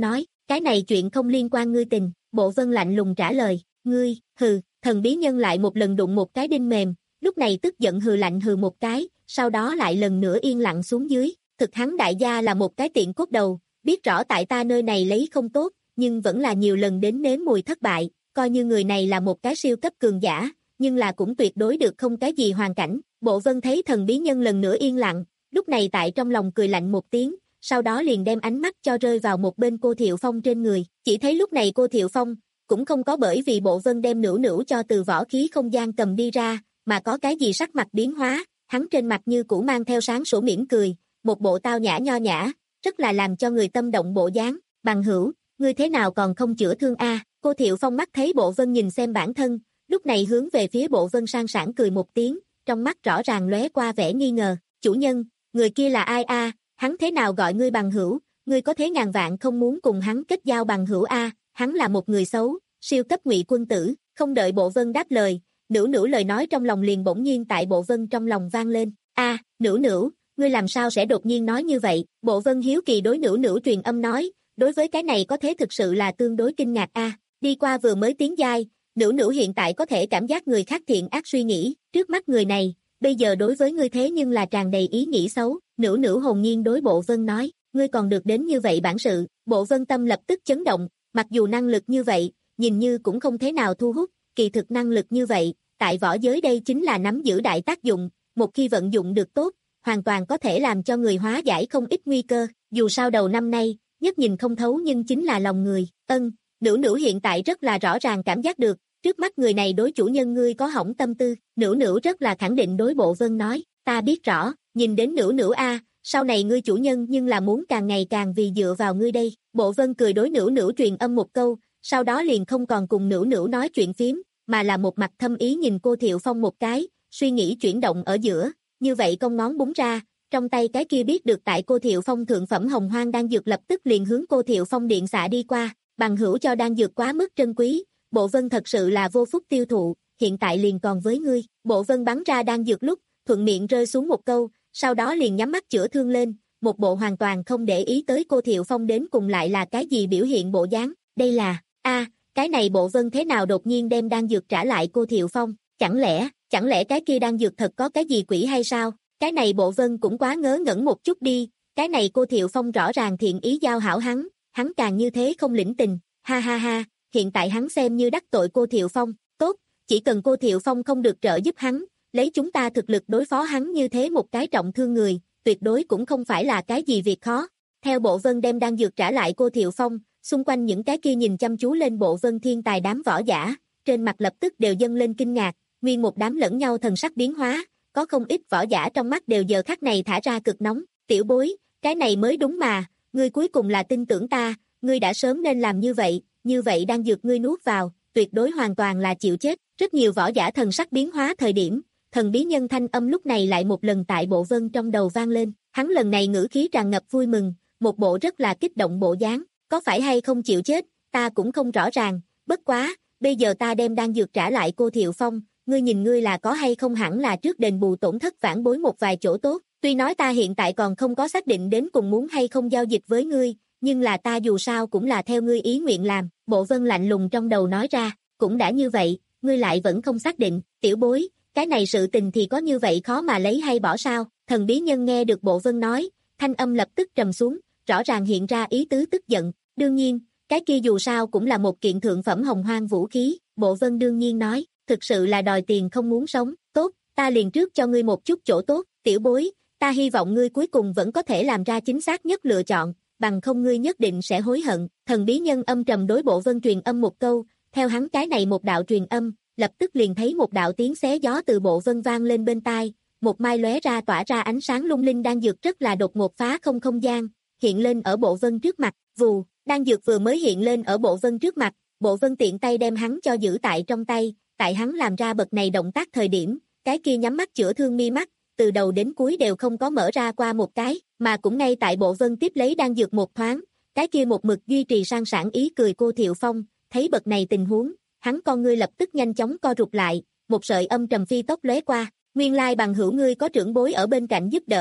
cái này chuyện không liên quan ngươi tình, Bộ Vân lạnh lùng trả lời, ngươi, hừ, thần bí nhân lại một lần đụng một cái đinh mềm, lúc này tức giận hừ lạnh hừ một cái, sau đó lại lần nữa yên lặng xuống dưới, thực hắn đại gia là một cái tiện cốt đầu, biết rõ tại ta nơi này lấy không tốt, nhưng vẫn là nhiều lần đến nếm mùi thất bại, coi như người này là một cái siêu cấp cường giả, nhưng là cũng tuyệt đối được không cái gì hoàn cảnh. Bộ Vân thấy thần bí nhân lần nữa yên lặng, lúc này tại trong lòng cười lạnh một tiếng, sau đó liền đem ánh mắt cho rơi vào một bên cô Thiệu Phong trên người, chỉ thấy lúc này cô Thiệu Phong cũng không có bởi vì Bộ Vân đem nữu nữu cho từ võ khí không gian cầm đi ra, mà có cái gì sắc mặt biến hóa, hắn trên mặt như cũ mang theo sáng sủa mỉm cười, một bộ tao nhã nho nhã, rất là làm cho người tâm động bộ dáng. Bằng hữu, ngươi thế nào còn không chữa thương a? Cô Thiệu Phong mắt thấy Bộ Vân nhìn xem bản thân, lúc này hướng về phía Bộ Vân sang sảng cười một tiếng, trong mắt rõ ràng lóe qua vẻ nghi ngờ, chủ nhân, người kia là ai a? Hắn thế nào gọi ngươi bằng hữu, ngươi có thế ngàn vạn không muốn cùng hắn kết giao bằng hữu a? Hắn là một người xấu, siêu cấp ngụy quân tử. Không đợi Bộ Vân đáp lời, nữu nữu lời nói trong lòng liền bỗng nhiên tại Bộ Vân trong lòng vang lên, a, nữu nữu, ngươi làm sao sẽ đột nhiên nói như vậy? Bộ Vân hiếu kỳ đối nữu nữu truyền âm nói, đối với cái này có thế thực sự là tương đối kinh ngạc a. Đi qua vừa mới tiến giai, nữu nữu hiện tại có thể cảm giác người khác thiện ác suy nghĩ, trước mắt người này, bây giờ đối với ngươi thế nhưng là tràn đầy ý nghĩ xấu. Nữu nữu hồn nhiên đối Bộ Vân nói, ngươi còn được đến như vậy bản sự. Bộ Vân tâm lập tức chấn động, mặc dù năng lực như vậy, nhìn như cũng không thế nào thu hút, kỳ thực năng lực như vậy, tại võ giới đây chính là nắm giữ đại tác dụng, một khi vận dụng được tốt, hoàn toàn có thể làm cho người hóa giải không ít nguy cơ, dù sao đầu năm nay, nhất nhìn không thấu nhưng chính là lòng người. Ân, nữu nữu hiện tại rất là rõ ràng cảm giác được, trước mắt người này đối chủ nhân ngươi có hỏng tâm tư. Nữu nữu rất là khẳng định đối Bộ Vân nói, ta biết rõ, nhìn đến nữu nữu a, sau này ngươi chủ nhân nhưng là muốn càng ngày càng vì dựa vào ngươi đây. Bộ Vân cười đối nữu nữu truyền âm một câu, sau đó liền không còn cùng nữu nữu nói chuyện phiếm, mà là một mặt thâm ý nhìn cô Thiệu Phong một cái, suy nghĩ chuyển động ở giữa, như vậy cong ngón búng ra, trong tay cái kia biết được tại cô Thiệu Phong thượng phẩm hồng hoang đan dược lập tức liền hướng cô Thiệu Phong điện xạ đi qua, bằng hữu cho đan dược quá mức trân quý, Bộ Vân thật sự là vô phúc tiêu thụ, hiện tại liền còn với ngươi. Bộ Vân bắn ra đan dược lúc, thuận miệng rơi xuống một câu, sau đó liền nhắm mắt chữa thương lên, một bộ hoàn toàn không để ý tới cô Thiệu Phong đến cùng lại là cái gì biểu hiện bộ dáng, đây là, a, cái này Bộ Vân thế nào đột nhiên đem đan dược trả lại cô Thiệu Phong, chẳng lẽ, chẳng lẽ cái kia đan dược thật có cái gì quỷ hay sao? Cái này Bộ Vân cũng quá ngớ ngẩn một chút đi, cái này cô Thiệu Phong rõ ràng thiện ý giao hảo hắn, hắn càng như thế không lĩnh tình, ha ha ha, hiện tại hắn xem như đắc tội cô Thiệu Phong, tốt, chỉ cần cô Thiệu Phong không được trợ giúp hắn, lấy chúng ta thực lực đối phó hắn như thế một cái trọng thương người, tuyệt đối cũng không phải là cái gì việc khó. Theo Bộ Vân đem đan dược trả lại cô Thiệu Phong, xung quanh những cái kia nhìn chăm chú lên Bộ Vân thiên tài đám võ giả, trên mặt lập tức đều dâng lên kinh ngạc, nguyên một đám lẫn nhau thần sắc biến hóa, có không ít võ giả trong mắt đều giờ khắc này thả ra cực nóng, tiểu bối, cái này mới đúng mà, ngươi cuối cùng là tin tưởng ta, ngươi đã sớm nên làm như vậy, như vậy đan dược ngươi nuốt vào, tuyệt đối hoàn toàn là chịu chết. Rất nhiều võ giả thần sắc biến hóa thời điểm, thần bí nhân thanh âm lúc này lại một lần tại Bộ Vân trong đầu vang lên, hắn lần này ngữ khí tràn ngập vui mừng, một bộ rất là kích động bộ dáng, có phải hay không chịu chết, ta cũng không rõ ràng, bất quá, bây giờ ta đem đan dược trả lại cô Thiệu Phong, ngươi nhìn ngươi là có hay không hẳn là trước đền bù tổn thất vãn bối một vài chỗ tốt, tuy nói ta hiện tại còn không có xác định đến cùng muốn hay không giao dịch với ngươi, nhưng là ta dù sao cũng là theo ngươi ý nguyện làm. Bộ Vân lạnh lùng trong đầu nói ra, cũng đã như vậy, ngươi lại vẫn không xác định, tiểu bối, cái này sự tình thì có như vậy khó mà lấy hay bỏ sao? Thần bí nhân nghe được Bộ Vân nói, thanh âm lập tức trầm xuống, rõ ràng hiện ra ý tứ tức giận, đương nhiên, cái kia dù sao cũng là một kiện thượng phẩm hồng hoang vũ khí. Bộ Vân đương nhiên nói, thực sự là đòi tiền không muốn sống, tốt, ta liền trước cho ngươi một chút chỗ tốt, tiểu bối, ta hy vọng ngươi cuối cùng vẫn có thể làm ra chính xác nhất lựa chọn, bằng không ngươi nhất định sẽ hối hận. Thần bí nhân âm trầm đối Bộ Vân truyền âm một câu, theo hắn cái này một đạo truyền âm, lập tức liền thấy một đạo tiếng xé gió từ Bộ Vân vang lên bên tai, một mai lóe ra tỏa ra ánh sáng lung linh đan dược rất là đột ngột phá không không gian, hiện lên ở Bộ Vân trước mặt, vù, đan dược vừa mới hiện lên ở Bộ Vân trước mặt, Bộ Vân tiện tay đem hắn cho giữ tại trong tay, tại hắn làm ra bậc này động tác thời điểm, cái kia nhắm mắt chữa thương mi mắt, từ đầu đến cuối đều không có mở ra qua một cái, mà cũng ngay tại Bộ Vân tiếp lấy đan dược một thoáng, cái kia một mực duy trì sang sảng ý cười cô Thiệu Phong, thấy bậc này tình huống, hắn con ngươi lập tức nhanh chóng co rụt lại, một sợi âm trầm phi tốc lóe qua, nguyên lai bằng hữu ngươi có trưởng bối ở bên cạnh giúp đỡ,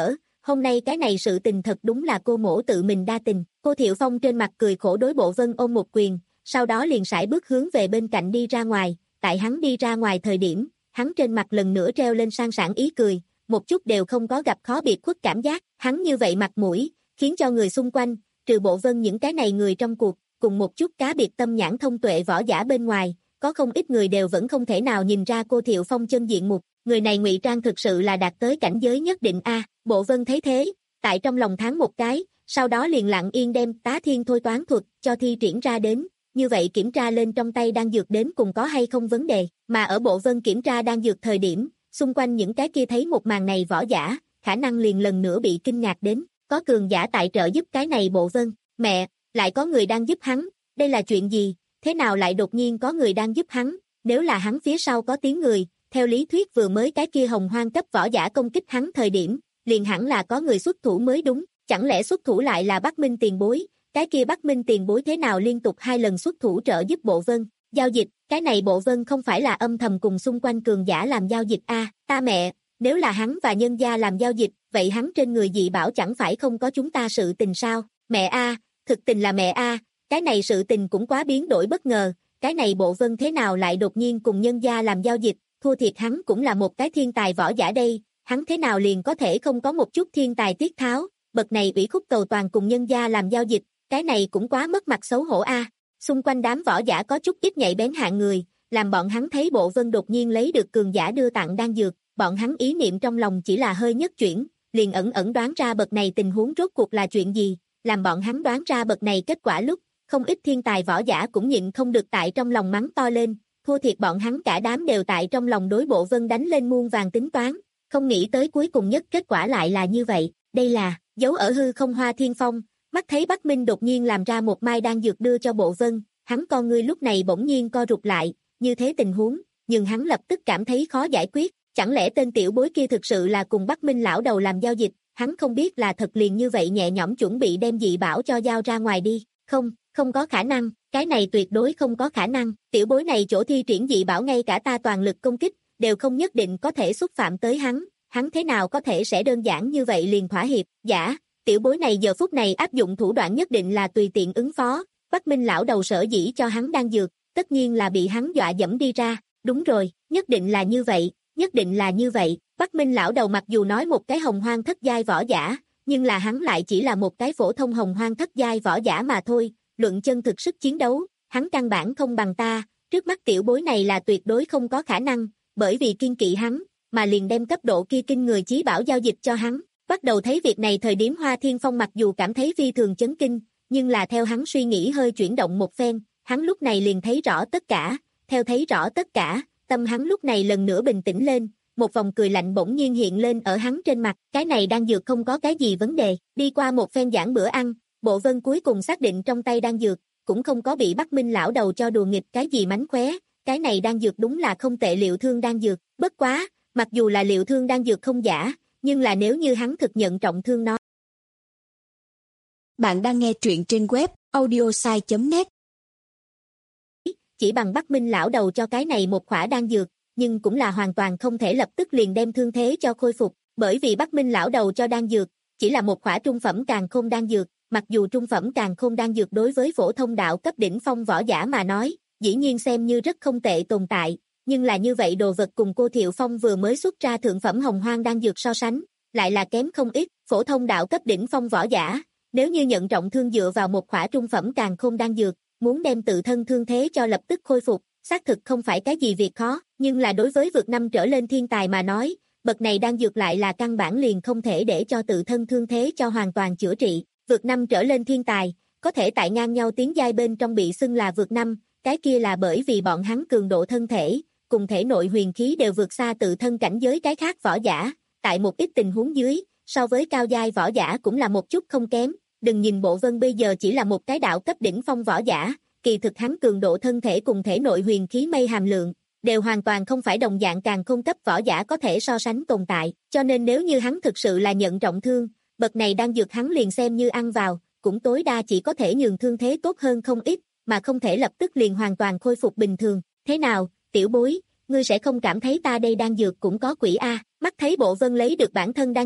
hôm nay cái này sự tình thật đúng là cô mổ tự mình đa tình. Cô Thiệu Phong trên mặt cười khổ đối Bộ Vân ôm một quyền, sau đó liền sải bước hướng về bên cạnh đi ra ngoài, tại hắn đi ra ngoài thời điểm, hắn trên mặt lần nữa treo lên sang sảng ý cười, một chút đều không có gặp khó biệt khuất cảm giác, hắn như vậy mặt mũi, khiến cho người xung quanh, trừ Bộ Vân những cái này người trong cuộc, cùng một chút cá biệt tâm nhãn thông tuệ võ giả bên ngoài, có không ít người đều vẫn không thể nào nhìn ra cô Thiệu Phong chân diện mục, người này ngụy trang thực sự là đạt tới cảnh giới nhất định a. Bộ Vân thấy thế, tại trong lòng tháng một cái, sau đó liền lặng yên đem Tá Thiên thôi toán thuật cho thi triển ra đến, như vậy kiểm tra lên trong tay đan dược đến cùng có hay không vấn đề, mà ở Bộ Vân kiểm tra đan dược thời điểm, xung quanh những cái kia thấy một màn này võ giả, khả năng liền lần nữa bị kinh ngạc đến, có cường giả tại trợ giúp cái này Bộ Vân, mẹ, lại có người đang giúp hắn, đây là chuyện gì, thế nào lại đột nhiên có người đang giúp hắn, nếu là hắn phía sau có tiếng người, theo lý thuyết vừa mới cái kia hồng hoang cấp võ giả công kích hắn thời điểm, liền hẳn là có người xuất thủ mới đúng, chẳng lẽ xuất thủ lại là Bắc Minh tiền bối, cái kia Bắc Minh tiền bối thế nào liên tục hai lần xuất thủ trợ giúp Bộ Vân, giao dịch, cái này Bộ Vân không phải là âm thầm cùng xung quanh cường giả làm giao dịch a, à, ta mẹ, nếu là hắn và nhân gia làm giao dịch, vậy hắn trên người dị bảo chẳng phải không có chúng ta sự tình sao, mẹ a, à, thực tình là mẹ a, à, cái này sự tình cũng quá biến đổi bất ngờ, cái này Bộ Vân thế nào lại đột nhiên cùng nhân gia làm giao dịch, thua thiệt hắn cũng là một cái thiên tài võ giả đây, hắn thế nào liền có thể không có một chút thiên tài tiết tháo, bậc này ủy khúc cầu toàn cùng nhân gia làm giao dịch, cái này cũng quá mất mặt xấu hổ a. À. Xung quanh đám võ giả có chút ít nhạy bén hạng người, làm bọn hắn thấy Bộ Vân đột nhiên lấy được cường giả đưa tặng đan dược, bọn hắn ý niệm trong lòng chỉ là hơi nhất chuyển, liền ẩn ẩn đoán ra bậc này tình huống rốt cuộc là chuyện gì, làm bọn hắn đoán ra bậc này kết quả lúc, không ít thiên tài võ giả cũng nhịn không được tại trong lòng mắng to lên, thua thiệt bọn hắn cả đám đều tại trong lòng đối Bộ Vân đánh lên muôn vàng tính toán, không nghĩ tới cuối cùng nhất kết quả lại là như vậy, đây là dấu ở hư không Hoa Thiên Phong, mắt thấy Bắc Minh đột nhiên làm ra một mai đan dược đưa cho Bộ Vân, hắn con ngươi lúc này bỗng nhiên co rụt lại, như thế tình huống, nhưng hắn lập tức cảm thấy khó giải quyết, chẳng lẽ tên tiểu bối kia thực sự là cùng Bắc Minh lão đầu làm giao dịch, hắn không biết là thật liền như vậy nhẹ nhõm chuẩn bị đem dị bảo cho giao ra ngoài đi, không, không có khả năng, cái này tuyệt đối không có khả năng, tiểu bối này chỗ thi triển dị bảo ngay cả ta toàn lực công kích, đều không nhất định có thể xúc phạm tới hắn, hắn thế nào có thể sẽ đơn giản như vậy liền thỏa hiệp, giả, tiểu bối này giờ phút này áp dụng thủ đoạn nhất định là tùy tiện ứng phó, Bắc Minh lão đầu sở dĩ cho hắn đan dược, tất nhiên là bị hắn dọa dẫm đi ra, đúng rồi, nhất định là như vậy, nhất định là như vậy, Bắc Minh lão đầu mặc dù nói một cái hồng hoang thất giai võ giả, nhưng là hắn lại chỉ là một cái phổ thông hồng hoang thất giai võ giả mà thôi, luận chân thực sức chiến đấu, hắn căn bản không bằng ta, trước mắt tiểu bối này là tuyệt đối không có khả năng, bởi vì kiên kỵ hắn, mà liền đem cấp độ kia kinh người chí bảo giao dịch cho hắn. Bắt đầu thấy việc này thời điểm Hoa Thiên Phong mặc dù cảm thấy phi thường chấn kinh, nhưng là theo hắn suy nghĩ hơi chuyển động một phen, hắn lúc này liền thấy rõ tất cả, theo thấy rõ tất cả, tâm hắn lúc này lần nữa bình tĩnh lên, một vòng cười lạnh bỗng nhiên hiện lên ở hắn trên mặt, cái này đan dược không có cái gì vấn đề, đi qua một phen giảng bữa ăn, Bộ Vân cuối cùng xác định trong tay đan dược, cũng không có bị Bắc Minh lão đầu cho đùa nghịch cái gì mánh khóe, cái này đan dược đúng là không tệ liệu thương đan dược, bất quá, mặc dù là liệu thương đan dược không giả, nhưng là nếu như hắn thực nhận trọng thương nó. Bạn đang nghe truyện trên web audiosai chấm net. Chỉ bằng Bắc Minh lão đầu cho cái này một khỏa đan dược, nhưng cũng là hoàn toàn không thể lập tức liền đem thương thế cho khôi phục, bởi vì Bắc Minh lão đầu cho đan dược, chỉ là một khỏa trung phẩm càn khôn đan dược, mặc dù trung phẩm càn khôn đan dược đối với phổ thông đạo cấp đỉnh phong võ giả mà nói, dĩ nhiên xem như rất không tệ tồn tại, nhưng là như vậy đồ vật cùng cô Thiệu Phong vừa mới xuất ra thượng phẩm hồng hoang đan dược so sánh, lại là kém không ít, phổ thông đạo cấp đỉnh phong võ giả, nếu như nhận trọng thương dựa vào một khỏa trung phẩm càn khôn đan dược, muốn đem tự thân thương thế cho lập tức khôi phục, xác thực không phải cái gì việc khó, nhưng là đối với vượt năm trở lên thiên tài mà nói, bậc này đan dược lại là căn bản liền không thể để cho tự thân thương thế cho hoàn toàn chữa trị, vượt năm trở lên thiên tài, có thể tại ngang nhau tiến giai bên trong bị xưng là vượt năm, cái kia là bởi vì bọn hắn cường độ thân thể, cùng thể nội huyền khí đều vượt xa tự thân cảnh giới cái khác võ giả, tại một ít tình huống dưới, so với cao giai võ giả cũng là một chút không kém, đừng nhìn Bộ Vân bây giờ chỉ là một cái đạo cấp đỉnh phong võ giả, kỳ thực hắn cường độ thân thể cùng thể nội huyền khí mây hàm lượng, đều hoàn toàn không phải đồng dạng càng không cấp võ giả có thể so sánh tồn tại, cho nên nếu như hắn thực sự là nhận trọng thương, bậc này đang dược hắn liền xem như ăn vào, cũng tối đa chỉ có thể nhường thương thế tốt hơn không ít, mà không thể lập tức liền hoàn toàn khôi phục bình thường, thế nào, tiểu bối, ngươi sẽ không cảm thấy ta đây đang dược cũng có quỷ a? Mắt thấy Bộ Vân lấy được bản thân đang dược,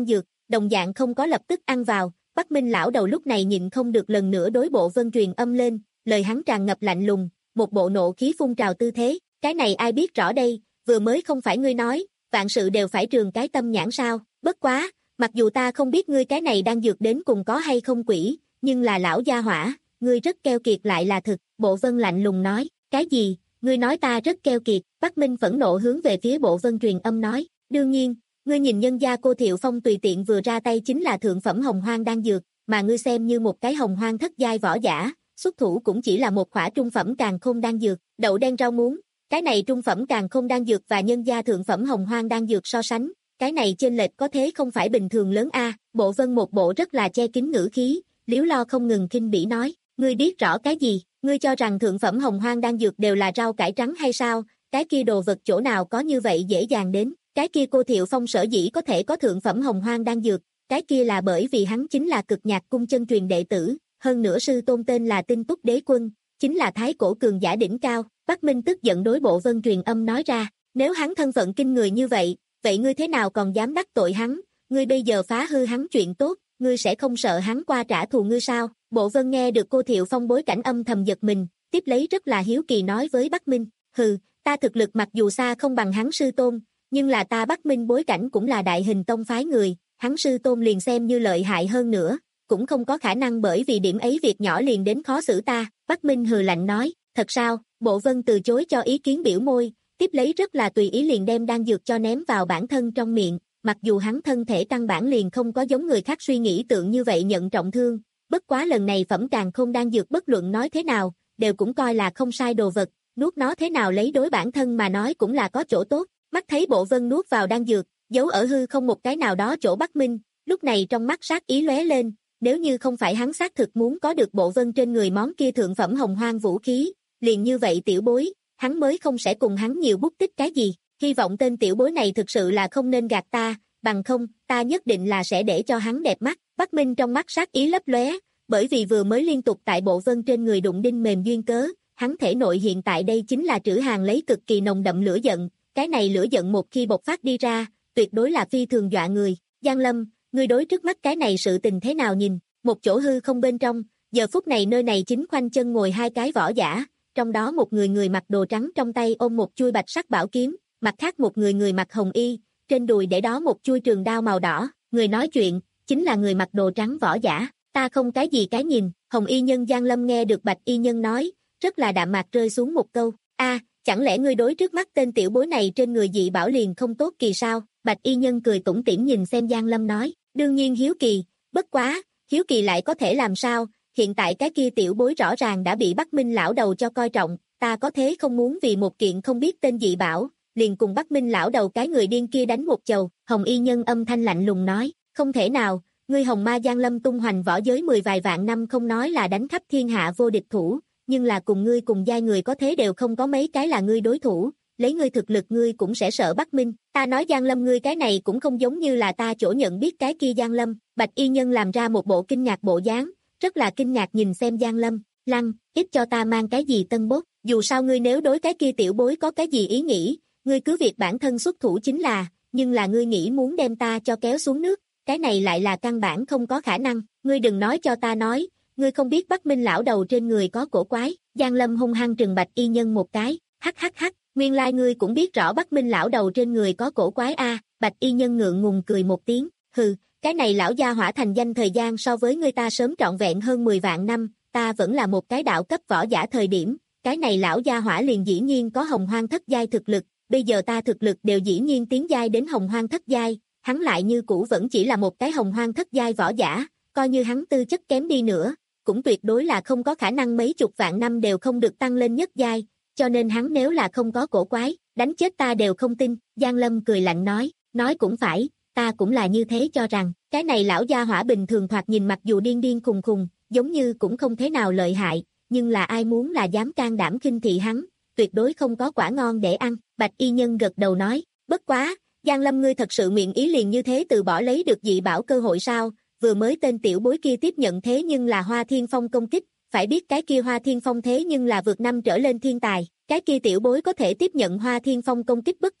đồng dạng không có lập tức ăn vào. Bắc Minh lão đầu lúc này nhịn không được lần nữa đối Bộ Vân truyền âm lên, lời hắn tràn ngập lạnh lùng, một bộ nộ khí phun trào tư thế, cái này ai biết rõ đây, vừa mới không phải ngươi nói, vạn sự đều phải trường cái tâm nhãn sao, bất quá, mặc dù ta không biết ngươi cái này đang dược đến cùng có hay không quỷ, nhưng là lão gia hỏa, ngươi rất keo kiệt lại là thực, Bộ Vân lạnh lùng nói, cái gì, ngươi nói ta rất keo kiệt, Bắc Minh phẫn nộ hướng về phía Bộ Vân truyền âm nói, đương nhiên, ngươi nhìn nhân gia cô Thiệu Phong tùy tiện vừa ra tay chính là thượng phẩm hồng hoang đan dược, mà ngươi xem như một cái hồng hoang thất giai võ giả, xuất thủ cũng chỉ là một khỏa trung phẩm càn khôn đan dược, đậu đen rau muống, cái này trung phẩm càn khôn đan dược và nhân gia thượng phẩm hồng hoang đan dược so sánh, cái này chênh lệch có thế không phải bình thường lớn a. Bộ Vân một bộ rất là che kín ngữ khí, liếu lo không ngừng khinh bỉ nói, ngươi biết rõ cái gì, ngươi cho rằng thượng phẩm hồng hoang đan dược đều là rau cải trắng hay sao, cái kia đồ vật chỗ nào có như vậy dễ dàng đến, cái kia cô Thiệu Phong sở dĩ có thể có thượng phẩm hồng hoang đan dược, cái kia là bởi vì hắn chính là cực nhạc cung chân truyền đệ tử, hơn nữa sư tôn tên là Tinh Túc Đế Quân, chính là thái cổ cường giả đỉnh cao. Bắc Minh tức giận đối Bộ Vân truyền âm nói ra, nếu hắn thân phận kinh người như vậy, vậy ngươi thế nào còn dám đắc tội hắn, ngươi bây giờ phá hư hắn chuyện tốt, ngươi sẽ không sợ hắn qua trả thù ngươi sao? Bộ Vân nghe được cô Thiệu Phong bối cảnh âm thầm giật mình, tiếp lấy rất là hiếu kỳ nói với Bắc Minh, hừ, ta thực lực mặc dù xa không bằng hắn sư tôn, nhưng là ta Bắc Minh bối cảnh cũng là đại hình tông phái người, hắn sư tôn liền xem như lợi hại hơn nữa, cũng không có khả năng bởi vì điểm ấy việc nhỏ liền đến khó xử ta. Bắc Minh hừ lạnh nói, thật sao? Bộ Vân từ chối cho ý kiến biểu môi, tiếp lấy rất là tùy ý liền đem đan dược cho ném vào bản thân trong miệng, mặc dù hắn thân thể căn bản liền không có giống người khác suy nghĩ tượng như vậy nhận trọng thương, bất quá lần này phẩm càn khôn đan dược bất luận nói thế nào, đều cũng coi là không sai đồ vật, nuốt nó thế nào lấy đối bản thân mà nói cũng là có chỗ tốt. Mắt thấy Bộ Vân nuốt vào đan dược, giấu ở hư không một cái nào đó chỗ Bắc Minh, lúc này trong mắt sát ý lóe lên, nếu như không phải hắn xác thực muốn có được Bộ Vân trên người món kia thượng phẩm hồng hoang vũ khí, liền như vậy tiểu bối, hắn mới không sẽ cùng hắn nhiều bút tích cái gì, hy vọng tên tiểu bối này thực sự là không nên gạt ta, bằng không, ta nhất định là sẽ để cho hắn đẹp mắt. Bắc Minh trong mắt sát ý lấp lóe, bởi vì vừa mới liên tục tại Bộ Vân trên người đụng đinh mềm duyên cớ, hắn thể nội hiện tại đây chính là trữ hàng lấy cực kỳ nồng đậm lửa giận, cái này lửa giận một khi bộc phát đi ra, tuyệt đối là phi thường dọa người. Giang Lâm, ngươi đối trước mắt cái này sự tình thế nào nhìn? Một chỗ hư không bên trong, giờ phút này nơi này chính khoanh chân ngồi hai cái võ giả, trong đó một người người mặc đồ trắng trong tay ôm một chuôi bạch sắc bảo kiếm, mặt khác một người người mặc hồng y, trên đùi để đó một chuôi trường đao màu đỏ, người nói chuyện, chính là người mặc đồ trắng võ giả. Ta không cái gì cái nhìn, hồng y nhân Giang Lâm nghe được bạch y nhân nói, rất là đạm mạc rơi xuống một câu, a, chẳng lẽ ngươi đối trước mắt tên tiểu bối này trên người dị bảo liền không tốt kỳ sao? Bạch y nhân cười tủm tỉm nhìn xem Giang Lâm nói, đương nhiên hiếu kỳ, bất quá, hiếu kỳ lại có thể làm sao, hiện tại cái kia tiểu bối rõ ràng đã bị Bắc Minh lão đầu cho coi trọng, ta có thế không muốn vì một kiện không biết tên dị bảo, liền cùng Bắc Minh lão đầu cái người điên kia đánh một chầu. Hồng y nhân âm thanh lạnh lùng nói, không thể nào, ngươi hồng ma Giang Lâm tung hoành võ giới mười vài vạn năm không nói là đánh khắp thiên hạ vô địch thủ, nhưng là cùng ngươi cùng giai người có thế đều không có mấy cái là ngươi đối thủ, lấy ngươi thực lực ngươi cũng sẽ sợ Bắc Minh, ta nói Giang Lâm ngươi cái này cũng không giống như là ta chỗ nhận biết cái kia Giang Lâm. Bạch y nhân làm ra một bộ kinh ngạc bộ dáng, rất là kinh ngạc nhìn xem Giang Lâm, lăng, ít cho ta mang cái gì tân bốt, dù sao ngươi nếu đối cái kia tiểu bối có cái gì ý nghĩ, ngươi cứ việc bản thân xuất thủ chính là, nhưng là ngươi nghĩ muốn đem ta cho kéo xuống nước, cái này lại là căn bản không có khả năng, ngươi đừng nói cho ta nói, ngươi không biết Bắc Minh lão đầu trên người có cổ quái. Giang Lâm hung hăng trừng Bạch y nhân một cái, hắc hắc hắc, nguyên lai ngươi cũng biết rõ Bắc Minh lão đầu trên người có cổ quái a. Bạch y nhân ngượng ngùng cười một tiếng, hừ, cái này lão gia hỏa thành danh thời gian so với ngươi ta sớm trọn vẹn hơn mười vạn năm, ta vẫn là một cái đạo cấp võ giả thời điểm, cái này lão gia hỏa liền dĩ nhiên có hồng hoang thất giai thực lực, bây giờ ta thực lực đều dĩ nhiên tiến giai đến hồng hoang thất giai, hắn lại như cũ vẫn chỉ là một cái hồng hoang thất giai võ giả, coi như hắn tư chất kém đi nữa, cũng tuyệt đối là không có khả năng mấy chục vạn năm đều không được tăng lên nhất giai, cho nên hắn nếu là không có cổ quái, đánh chết ta đều không tin. Giang Lâm cười lạnh nói, nói cũng phải, ta cũng là như thế cho rằng, cái này lão gia hỏa bình thường thoạt nhìn mặc dù điên điên khùng khùng, giống như cũng không thế nào lợi hại, nhưng là ai muốn là dám can đảm khinh thị hắn, tuyệt đối không có quả ngon để ăn. Bạch y nhân gật đầu nói, bất quá, Giang Lâm ngươi thật sự nguyện ý liền như thế từ bỏ lấy được dị bảo cơ hội sao? Vừa mới tên tiểu bối kia tiếp nhận thế nhưng là Hoa Thiên Phong công kích, phải biết cái kia Hoa Thiên Phong thế nhưng là vượt năm trở lên thiên tài, cái kia tiểu bối có thể tiếp nhận Hoa Thiên Phong công kích bất tử,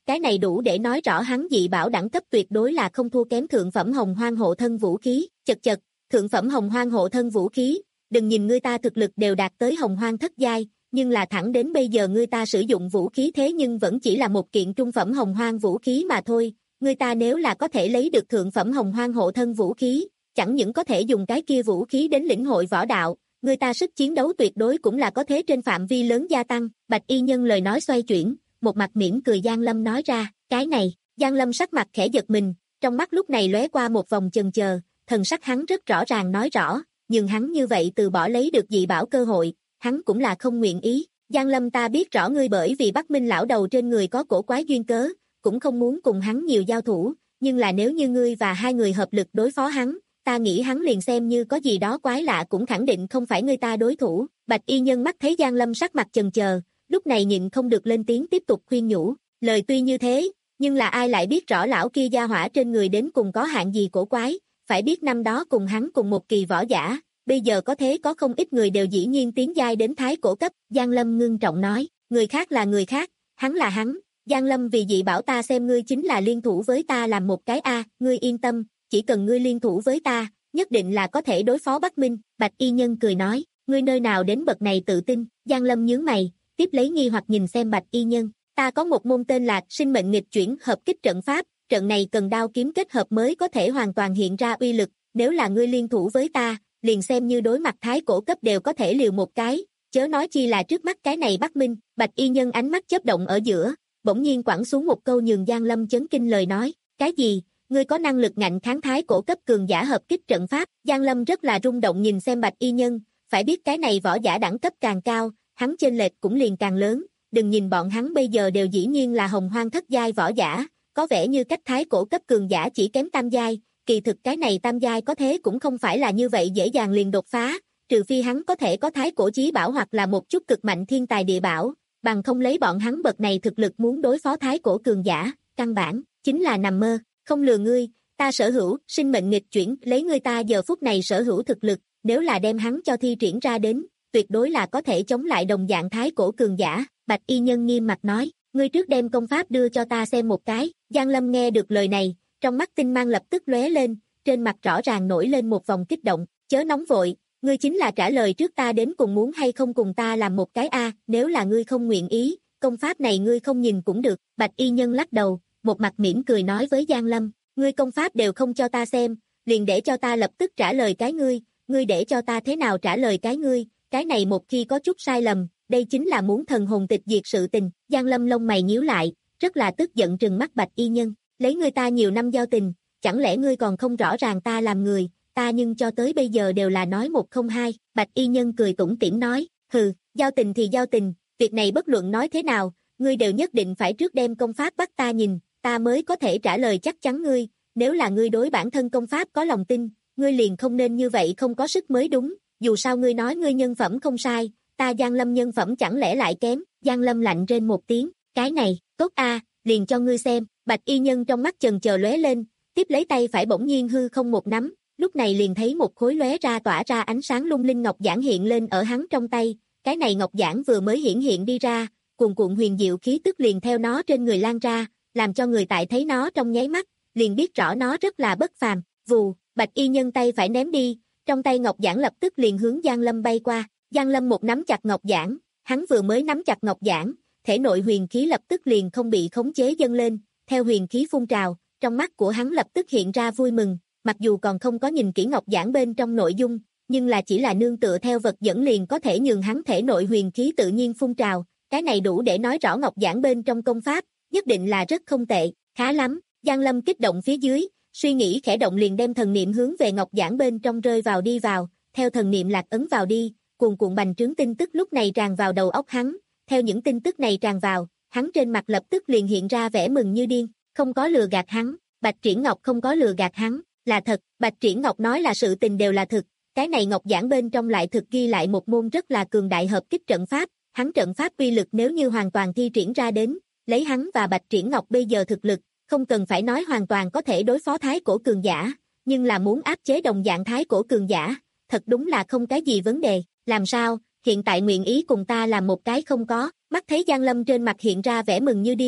cái này đủ để nói rõ hắn dị bảo đẳng cấp tuyệt đối là không thua kém thượng phẩm hồng hoang hộ thân vũ khí, chật chật, thượng phẩm hồng hoang hộ thân vũ khí, đừng nhìn ngươi ta thực lực đều đạt tới hồng hoang thất giai, nhưng là thẳng đến bây giờ ngươi ta sử dụng vũ khí thế nhưng vẫn chỉ là một kiện trung phẩm hồng hoang vũ khí mà thôi, ngươi ta nếu là có thể lấy được thượng phẩm hồng hoang hộ thân vũ khí, chẳng những có thể dùng cái kia vũ khí đến lĩnh hội võ đạo, người ta sức chiến đấu tuyệt đối cũng là có thế trên phạm vi lớn gia tăng. Bạch y nhân lời nói xoay chuyển, một mặt mỉm cười Giang Lâm nói ra, cái này, Giang Lâm sắc mặt khẽ giật mình, trong mắt lúc này lóe qua một vòng chần chờ, thần sắc hắn rất rõ ràng nói rõ, nhưng hắn như vậy từ bỏ lấy được dị bảo cơ hội, hắn cũng là không nguyện ý. Giang Lâm ta biết rõ ngươi bởi vì Bắc Minh lão đầu trên người có cổ quái duyên cớ, cũng không muốn cùng hắn nhiều giao thủ, nhưng là nếu như ngươi và hai người hợp lực đối phó hắn, ta nghĩ hắn liền xem như có gì đó quái lạ cũng khẳng định không phải người ta đối thủ. Bạch y nhân mắt thấy Giang Lâm sắc mặt chần chờ, lúc này nhịn không được lên tiếng tiếp tục khuyên nhủ, lời tuy như thế, nhưng là ai lại biết rõ lão kia gia hỏa trên người đến cùng có hạng gì cổ quái, phải biết năm đó cùng hắn cùng một kỳ võ giả, bây giờ có thế có không ít người đều dĩ nhiên tiến giai đến thái cổ cấp. Giang Lâm ngưng trọng nói, người khác là người khác, hắn là hắn, Giang Lâm vì dị bảo ta xem ngươi chính là liên thủ với ta làm một cái a, ngươi yên tâm, chỉ cần ngươi liên thủ với ta, nhất định là có thể đối phó Bắc Minh. Bạch y nhân cười nói, ngươi nơi nào đến bậc này tự tin? Giang Lâm nhướng mày, tiếp lấy nghi hoặc nhìn xem Bạch y nhân, ta có một môn tên là sinh mệnh nghịch chuyển hợp kích trận pháp, trận này cần đao kiếm kết hợp mới có thể hoàn toàn hiện ra uy lực, nếu là ngươi liên thủ với ta, liền xem như đối mặt thái cổ cấp đều có thể liều một cái, chớ nói chi là trước mắt cái này Bắc Minh. Bạch y nhân ánh mắt chớp động ở giữa, bỗng nhiên quẳng xuống một câu nhường Giang Lâm chấn kinh lời nói, cái gì? Ngươi có năng lực ngạnh kháng thái cổ cấp cường giả hợp kích trận pháp? Giang Lâm rất là rung động nhìn xem Bạch y nhân, phải biết cái này võ giả đẳng cấp càng cao, hắn chênh lệch cũng liền càng lớn, đừng nhìn bọn hắn bây giờ đều dĩ nhiên là hồng hoang thất giai võ giả, có vẻ như cách thái cổ cấp cường giả chỉ kém tam giai, kỳ thực cái này tam giai có thế cũng không phải là như vậy dễ dàng liền đột phá, trừ phi hắn có thể có thái cổ chí bảo hoặc là một chút cực mạnh thiên tài địa bảo, bằng không lấy bọn hắn bậc này thực lực muốn đối phó thái cổ cường giả, căn bản chính là nằm mơ. Không lừa ngươi, ta sở hữu sinh mệnh nghịch chuyển, lấy ngươi ta giờ phút này sở hữu thực lực, nếu là đem hắn cho thi triển ra đến, tuyệt đối là có thể chống lại đồng dạng thái cổ cường giả. Bạch y nhân nghiêm mặt nói, ngươi trước đem công pháp đưa cho ta xem một cái. Giang Lâm nghe được lời này, trong mắt tinh mang lập tức lóe lên, trên mặt rõ ràng nổi lên một vòng kích động, chớ nóng vội, ngươi chính là trả lời trước ta đến cùng muốn hay không cùng ta làm một cái a, nếu là ngươi không nguyện ý, công pháp này ngươi không nhìn cũng được. Bạch y nhân lắc đầu, một mặt mỉm cười nói với Giang Lâm, ngươi công pháp đều không cho ta xem, liền để cho ta lập tức trả lời cái ngươi, ngươi để cho ta thế nào trả lời cái ngươi, cái này một khi có chút sai lầm, đây chính là muốn thần hồn tịch diệt sự tình. Giang Lâm lông mày nhíu lại, rất là tức giận trừng mắt Bạch y nhân, lấy ngươi ta nhiều năm giao tình, chẳng lẽ ngươi còn không rõ ràng ta làm người, ta nhưng cho tới bây giờ đều là nói một không hai. Bạch y nhân cười tủm tỉm nói, hừ, giao tình thì giao tình, việc này bất luận nói thế nào, ngươi đều nhất định phải trước đem công pháp bắt ta nhìn, ta mới có thể trả lời chắc chắn ngươi, nếu là ngươi đối bản thân công pháp có lòng tin, ngươi liền không nên như vậy không có sức mới đúng, dù sao ngươi nói ngươi nhân phẩm không sai, ta Giang Lâm nhân phẩm chẳng lẽ lại kém. Giang Lâm lạnh rên một tiếng, cái này, tốt a, liền cho ngươi xem. Bạch y nhân trong mắt chần chờ lóe lên, tiếp lấy tay phải bỗng nhiên hư không một nắm, lúc này liền thấy một khối lóe ra tỏa ra ánh sáng lung linh ngọc giản hiện lên ở hắn trong tay, cái này ngọc giản vừa mới hiển hiện đi ra, cuồn cuộn huyền diệu khí tức liền theo nó trên người lan ra, làm cho người tại thấy nó trong nháy mắt, liền biết rõ nó rất là bất phàm. Vù, Bạch y nhân tay phải ném đi, trong tay ngọc giản lập tức liền hướng Giang Lâm bay qua. Giang Lâm một nắm chặt ngọc giản, hắn vừa mới nắm chặt ngọc giản, thể nội huyền khí lập tức liền không bị khống chế dâng lên, theo huyền khí phun trào, trong mắt của hắn lập tức hiện ra vui mừng, mặc dù còn không có nhìn kỹ ngọc giản bên trong nội dung, nhưng là chỉ là nương tựa theo vật dẫn liền có thể nhường hắn thể nội huyền khí tự nhiên phun trào, cái này đủ để nói rõ ngọc giản bên trong công pháp, nhất định là rất không tệ, khá lắm. Giang Lâm kích động phía dưới, suy nghĩ khẽ động liền đem thần niệm hướng về ngọc giản bên trong rơi vào đi vào, theo thần niệm lạc ấn vào đi, cuồn cuộn bành trướng tin tức lúc này tràn vào đầu óc hắn, theo những tin tức này tràn vào, hắn trên mặt lập tức liền hiện ra vẻ mừng như điên, không có lừa gạt hắn, Bạch Triển Ngọc không có lừa gạt hắn, là thật, Bạch Triển Ngọc nói là sự tình đều là thực, cái này ngọc giản bên trong lại thực ghi lại một môn rất là cường đại hợp kích trận pháp, hắn trận pháp uy lực nếu như hoàn toàn thi triển ra đến, lấy hắn và Bạch Triển Ngọc bây giờ thực lực, không cần phải nói hoàn toàn có thể đối phó thái cổ cường giả, nhưng là muốn áp chế đồng dạng thái cổ cường giả, thật đúng là không cái gì vấn đề. Làm sao, hiện tại nguyện ý cùng ta làm một cái không có? Mắt thấy Giang Lâm trên mặt hiện ra vẻ mừng như điên,